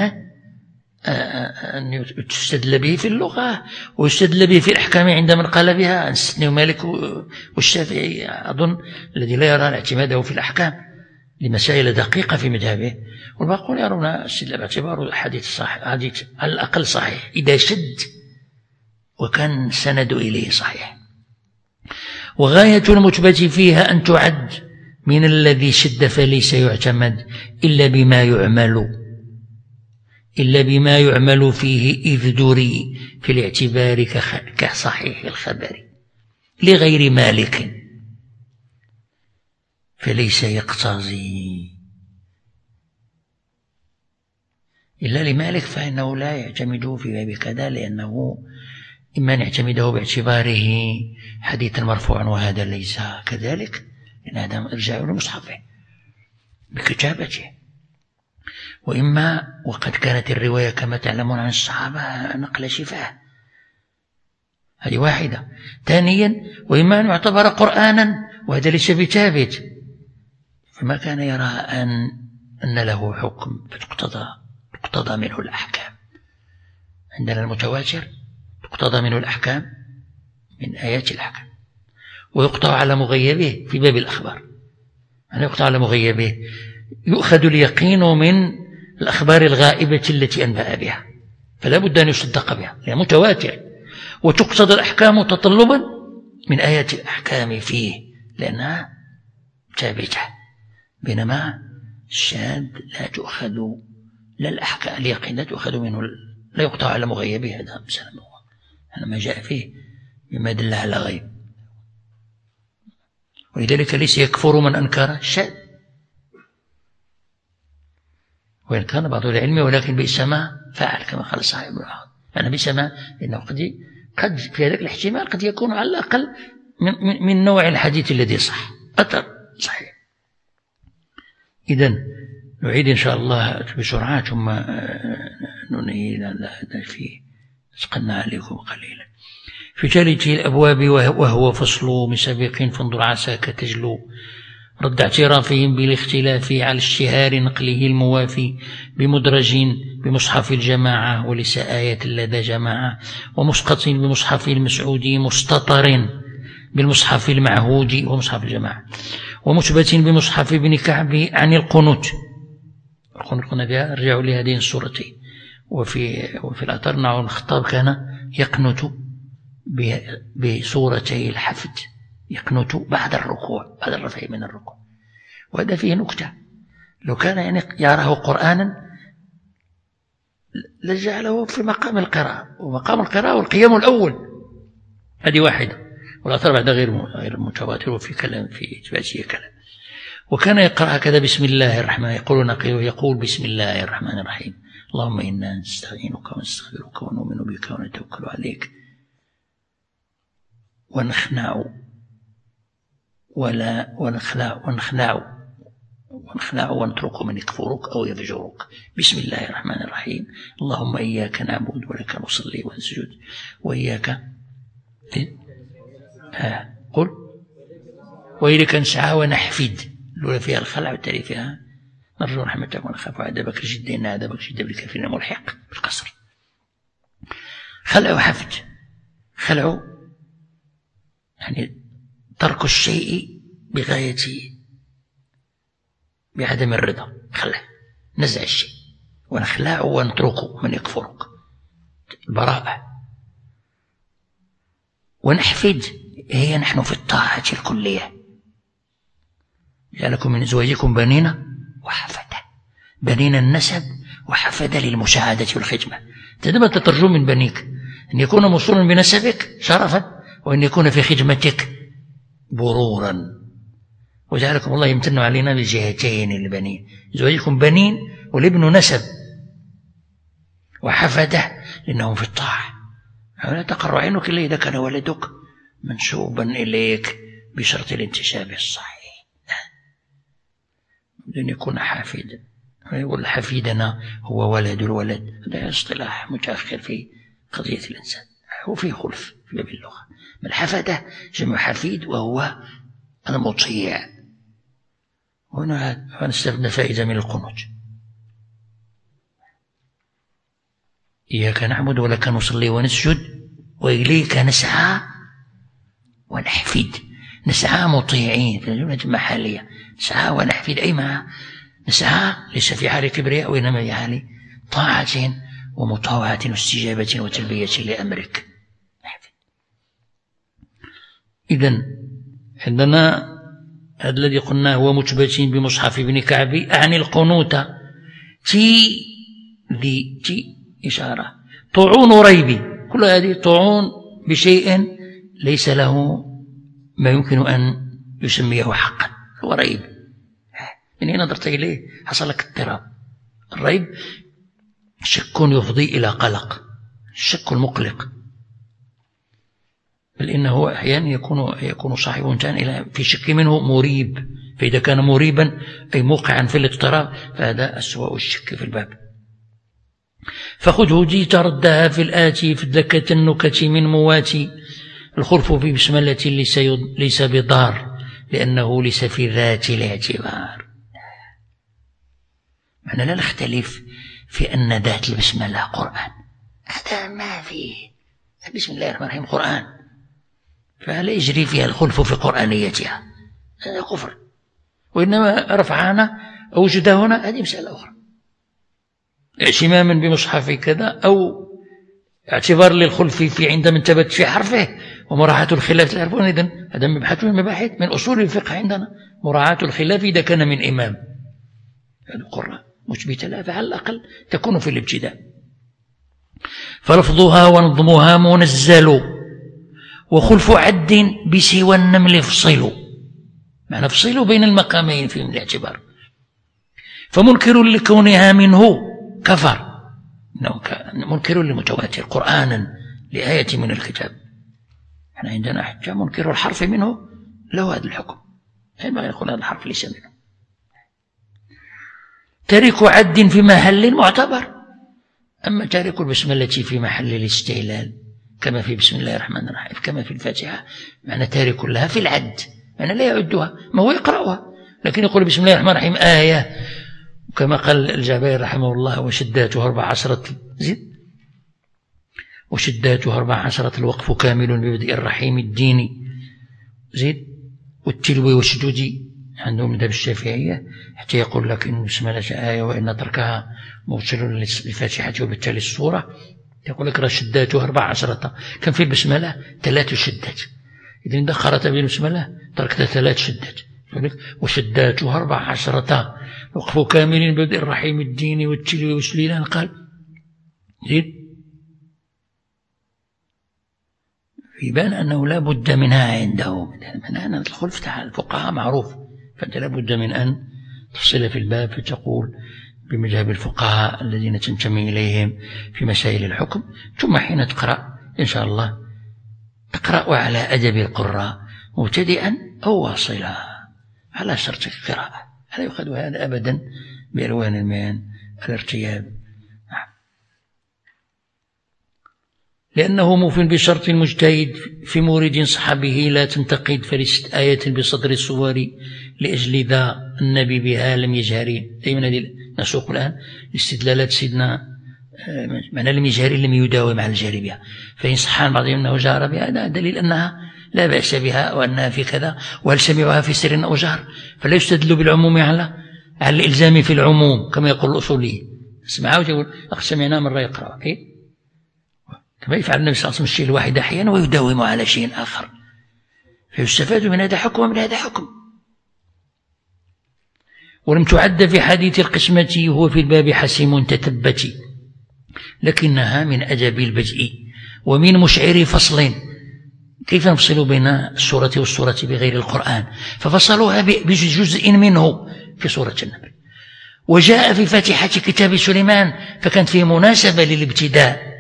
أن تستدل به في اللغة ويستدل به في الأحكام عند من قال بها، استثنوا مالك والشافعي أظن الذي لا يرى اعتماده في الأحكام لمسائل دقيقة في مذهبه، والباقون يرون استدلال باعتبار حديث صحيح، حديث على الأقل صحيح إذا شد وكان سند إليه صحيح. وغاية المثبت فيها أن تعد من الذي شد فليس يعتمد إلا بما يعمل فيه إذ دري في الاعتبار كصحيح الخبر لغير مالك فليس يقتضي. إلا لمالك فإنه لا يعتمده في باب كذا، لأنه إما أن يعتمده باعتباره حديثا مرفوعا وهذا ليس كذلك، لأن هذا إرجاع لمصحفه بكتابته، وإما وقد كانت الرواية كما تعلمون عن الصحابة نقل شفاه، هذه واحدة. ثانيا وإما أن يعتبر قرآنا وهذا ليس بثابت، فما كان يرى أن له حكم فتقتضى منه الأحكام. عندنا المتواتر تقتضى منه الأحكام من آيات الأحكام، ويقطع على مغيبه في باب الأخبار، يعني يقطع على مغيبه يؤخذ اليقين من الأخبار الغائبة التي أنبأ بها، فلا بد أن يصدق بها يعني متواتر، وتقتضى الأحكام تطلبا من آيات الأحكام فيه لأنها ثابتة، بينما الشاذ لا تؤخذ، لا الأحكام اليقين لا تؤخذ منه، لا يقطع على مغيبه، هذا مثلا هذا ما جاء فيه مما دل على غيب. ولذلك ليس يكفر من أنكر الشاذ، وإن كان بعض العلم ولكن بئس ما فعل كما قال صاحب ابن العوض، أنا بئس ما، لأنه قد في هذاك الاحتمال قد يكون على الأقل من نوع الحديث الذي صح أثر صحيح. إذن نعيد إن شاء الله بسرعة ثم ننهي في أثقلنا عليكم قليلا. في ثالث الأبواب وهو فصل مسابق فانظر عساك تجلو رد اعترافهم بالاختلاف على اشتهار نقله الموافي بمدرج بمصحف الجماعة وليس آية لدى جماعة، ومسقط بمصحف المسعودي مستطر بالمصحف المعهود ومصحف الجماعة، ومثبت بمصحف ابن كعب عن القنوت. القنوت رجعوا لهذين الصورتين. وفي الأثر أن الخطاب كان يقنت بصورتي الحفد، يقنت بعد الركوع، بعد الرفع من الركوع، وهذا فيه نكتة، لو كان يعني يراه قرآنا لجعله في مقام القراءة، ومقام القراءة والقيام الأول، هذه واحدة، والأثر بعد غير متواتر، وفي كلام في إثباته كلام. وكان يقرأ كذا بسم الله الرحمن، يقول بسم الله الرحمن الرحيم اللهم إنا نستعينك ونستغفرك ونؤمن بك ونتوكل عليك ونخنع ونترك من يكفرك أو يفجرك. بسم الله الرحمن الرحيم اللهم إياك نعبد ولك نصلي ونسجد وإياك قل وإليك نسعى ونحفد، الأولى فيها الخلع والتالي فيها نرجو رحمتك ونخاف عذابك جدا إن عذابك جدا بالكافرين ملحق بالقصر. خلع وحفد. خلع يعني ترك الشيء بغاية بعدم الرضا، خلع نزع الشيء، ونخلع ونتركه من يكفرك البراءة. ونحفد هي نحن في الطاعة الكلية، جعلكم من أزواجكم بنين وحفدة، بنين النسب وحفدة للمساعدة والخدمة. تدب تترجو من بنيك أن يكون موصولا بنسبك شرفا، وأن يكون في خدمتك برورا. وجعلكم الله يمتن علينا بالجهتين البنين، زوجكم بنين والابن نسب، وحفده لأنهم في الطاعة. ولا تقر عينك إلا إذا كان ولدك منسوبا إليك بشرط الانتساب الصحيح، لن يكون حافدا. يقول حفيدنا هو ولد الولد، هذا اصطلاح متأخر في قضية الإنسان، وفي خلف في باب اللغة. الحفدة جمع حفيد وهو المطيع. هنا نستفدنا فائدة من القنوت. إياك نعبد ولك نصلي ونسجد وإليك نسعى ونحفد. نسعى مطيعين في الجملة المحلية، نسعى ونحفد أي ما نسعى ليس في حال كبرياء، وإنما في حال طاعة ومطاوعة واستجابة وتلبية لأمرك. إذن عندنا هذا الذي قلناه هو مثبت بمصحف ابن كعب أعني القنوت تي إشارة طعون ريبي، كل هذه طعون بشيء ليس له ما يمكن أن يسميه حقا، هو ريب. من نظرت إليه حصل لك اضطراب. الريب شك يفضي إلى قلق، الشك المقلق، بل إنه أحيانا يكون صاحب إنسان إلى في شك منه مريب، فإذا كان مريبا أي موقعا في الاضطراب فهذا أسوأ الشك في الباب. فخذه جيت ردها في الآتي في دكة النكت من مواتي، الخلف في بسملة ليس بضار لأنه ليس في ذات الاعتبار. معنى لا نختلف في أن ذات البسملة قرآن، هذا ما فيه. بسم الله الرحمن الرحيم قرآن، فلا يجري فيها الخلف في قرآنيتها، هذا كفر. وإنما رفعنا أو وجد هنا هذه مسألة أخرى، اعتماما بمصحف كذا أو اعتبار للخلف في عند من ثبت في حرفه ومراعاة الخلاف العرفون. إذن هذا مبحث من مباحث من أصول الفقه عندنا، مراعاة الخلاف إذا كان من إمام. القرآن مثبتة لا، فعلى الأقل تكون في الابتداء. فلفظها ونظمها منزل وخلف عد بسوى النمل افصلوا، معنى افصلوا بين المقامين في الاعتبار. فمنكر لكونها منه كفر، منكر لمتواتر قرآنا لآية من الكتاب. احنا عندنا حتى منكر الحرف منه له هذا الحكم، ما يقول هذا الحرف ليس منه. تارك عد في محل معتبر، أما تارك البسملة في محل الاستهلال كما في بسم الله الرحمن الرحيم كما في الفاتحة، معنى تارك لها في العد، معنى لا يعدها، ما هو يقرأها لكن يقول بسم الله الرحمن الرحيم آية، كما قال الجابر رحمه الله وشداتها 14 زد وشداتها 14 الوقف كامل ببدء الرحيم الديني زد والتلو والشدود عندهم مذهب الشافعية، حتى يقول لك إن بسملة آية وإن تركها موصل للفاتحة وبالتالي الصورة، يقول لك شداتها 14 كان في البسملة 3 شدات، إذن دخلت بالبسملة تركت 3 شدات، وشداتها 14 وقف كامل بدء الرحيم الدين والتلو والسليلان. قال زيد يبان أنه لا بد منها عنده، من أن الخلف تاع الفقهاء معروف فأنت لابد من أن تفصل في الباب فتقول بمذهب الفقهاء الذين تنتمي إليهم في مسائل الحكم، ثم حين تقرأ إن شاء الله تقرأ على أدب القراء مبتدئا أو واصلا على شرط القراءة، لا يؤخذ هذا أبدا بألوان من الارتياب، لأنه موفٍ بشرط المجتهد في مورد صحبه لا تنتقد، فليست آية بصدر الصور لأجل ذا النبي بها لم يجهر. دائما نسوق الآن استدلالات سيدنا معنى لم يجهر لم يداوم على الجهر بها، فإن صح عن بعضهم أنه جهر بها هذا دليل أنها لا بأس بها وأنها في كذا، وهل سمعها في سر أو جهر، فلا يستدل بالعموم على الإلزام في العموم كما يقول الأصولي. سمعه ويقول سمعنا مرة يقرأ كما يفعل النبي صلى الله عليه وسلم الشيء الواحد أحيانا ويداوم على شيء آخر، فيستفاد من هذا حكم ومن هذا حكم. ولم تعد في حديث القسمة هو في الباب حسيم تتبت، لكنها من أدب البدء ومن مشعر فصل. كيف نفصل بين السورة والسورة بغير القرآن؟ ففصلوها بجزء منه في سورة النمل، وجاء في فاتحة كتاب سليمان فكانت فيه مناسبة للابتداء.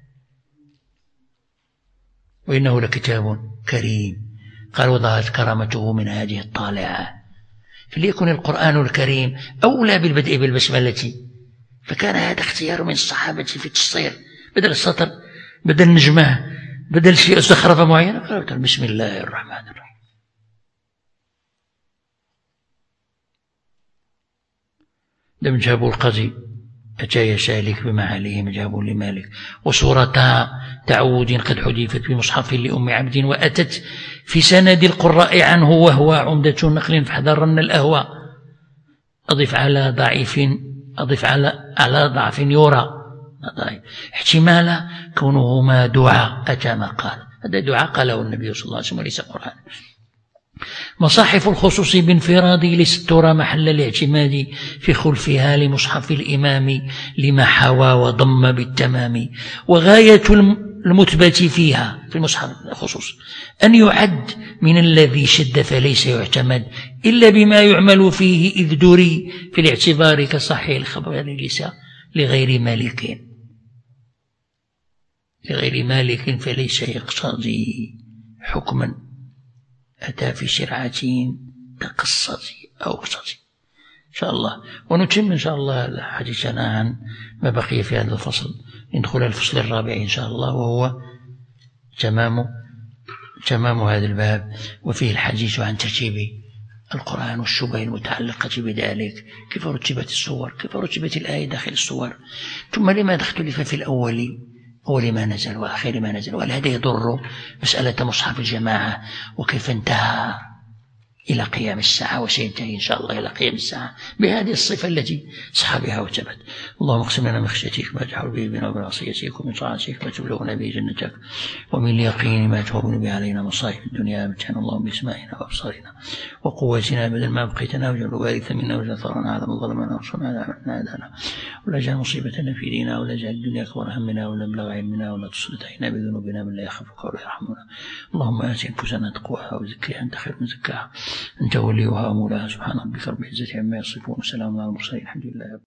وإنه لكتاب كريم، قال وظهرت كرامته من هذه الطالعة، فليكن القرآن الكريم أولى بالبدء بالبسملة، فكان هذا اختيار من الصحابة في التسطير، بدل السطر بدل نجمة بدل شيء زخرفة معينة قالوا بسم الله الرحمن الرحيم. لم جابوا القاضي أتى سالك بمعاليهم جابوا لمالك، وسورة تعود قد حذفت بمصحف لأم عبد، وأتت في سند القراء عنه وهو عمدة نقل فاحذرن الأهوى. أضف على ضعف يرى احتمال كونهما دعاء أتى ما قال، هذا دعاء قاله النبي صلى الله عليه وسلم وليس قرآن. مصاحف الخصوص بانفراد ليست ترى محل الاعتماد في خلفها لمصحف الإمام لما حوى وضم بالتمام. وغاية المثبت فيها في المصحف الخصوص أن يعد من الذي شد فليس يعتمد إلا بما يعمل فيه، إذ دري في الاعتبار كصحيح الخبر ليس لغير مالك فليس يقتضي حكما أتى في شرعة تقصدي أو اقتضي. إن شاء الله ونتم إن شاء الله حديثنا عن ما بقي في هذا الفصل، ندخل الفصل الرابع إن شاء الله، وهو تمام هذا الباب، وفيه الحديث عن ترتيب القرآن والشبه المتعلقة بذلك، كيف رتبت السور، كيف رتبت الآية داخل السور، ثم لماذا اختلف في الأول ما نزل وآخر ما نزل، وهل هذا يضر مسألة مصحف الجماعة، وكيف انتهى إلى قيام الساعة، وسينتهي إن شاء الله إلى قيام الساعة بهذه الصفة التي صح بها وثبت. اللهم اقسم لنا من خشيتك ما تحول به بنا وبين معصيتك، ومن طاعتك ما تبلغنا به جنتك، ومن اليقين ما تهون به علينا مصائب الدنيا. متعنا اللهم بأسمائنا وأبصارنا وقواتنا أبدا ما بقيتنا، واجعل الوارث منا واجعل ثارنا على من ظلمنا وانصرنا على من عادانا، ولا تجعل مصيبتنا في ديننا، ولا تجعل الدنيا أكبر همنا ولا مبلغ علمنا، ولا تسلط علينا بذنوبنا من لا يخافك ولا يرحمنا. اللهم آت أنفسنا تقواها وزكها أنت خير من زكاها أنت وليها ومولاها. سبحان ربك رب العزة عما يصفون وسلام على المرسلين الحمد لله.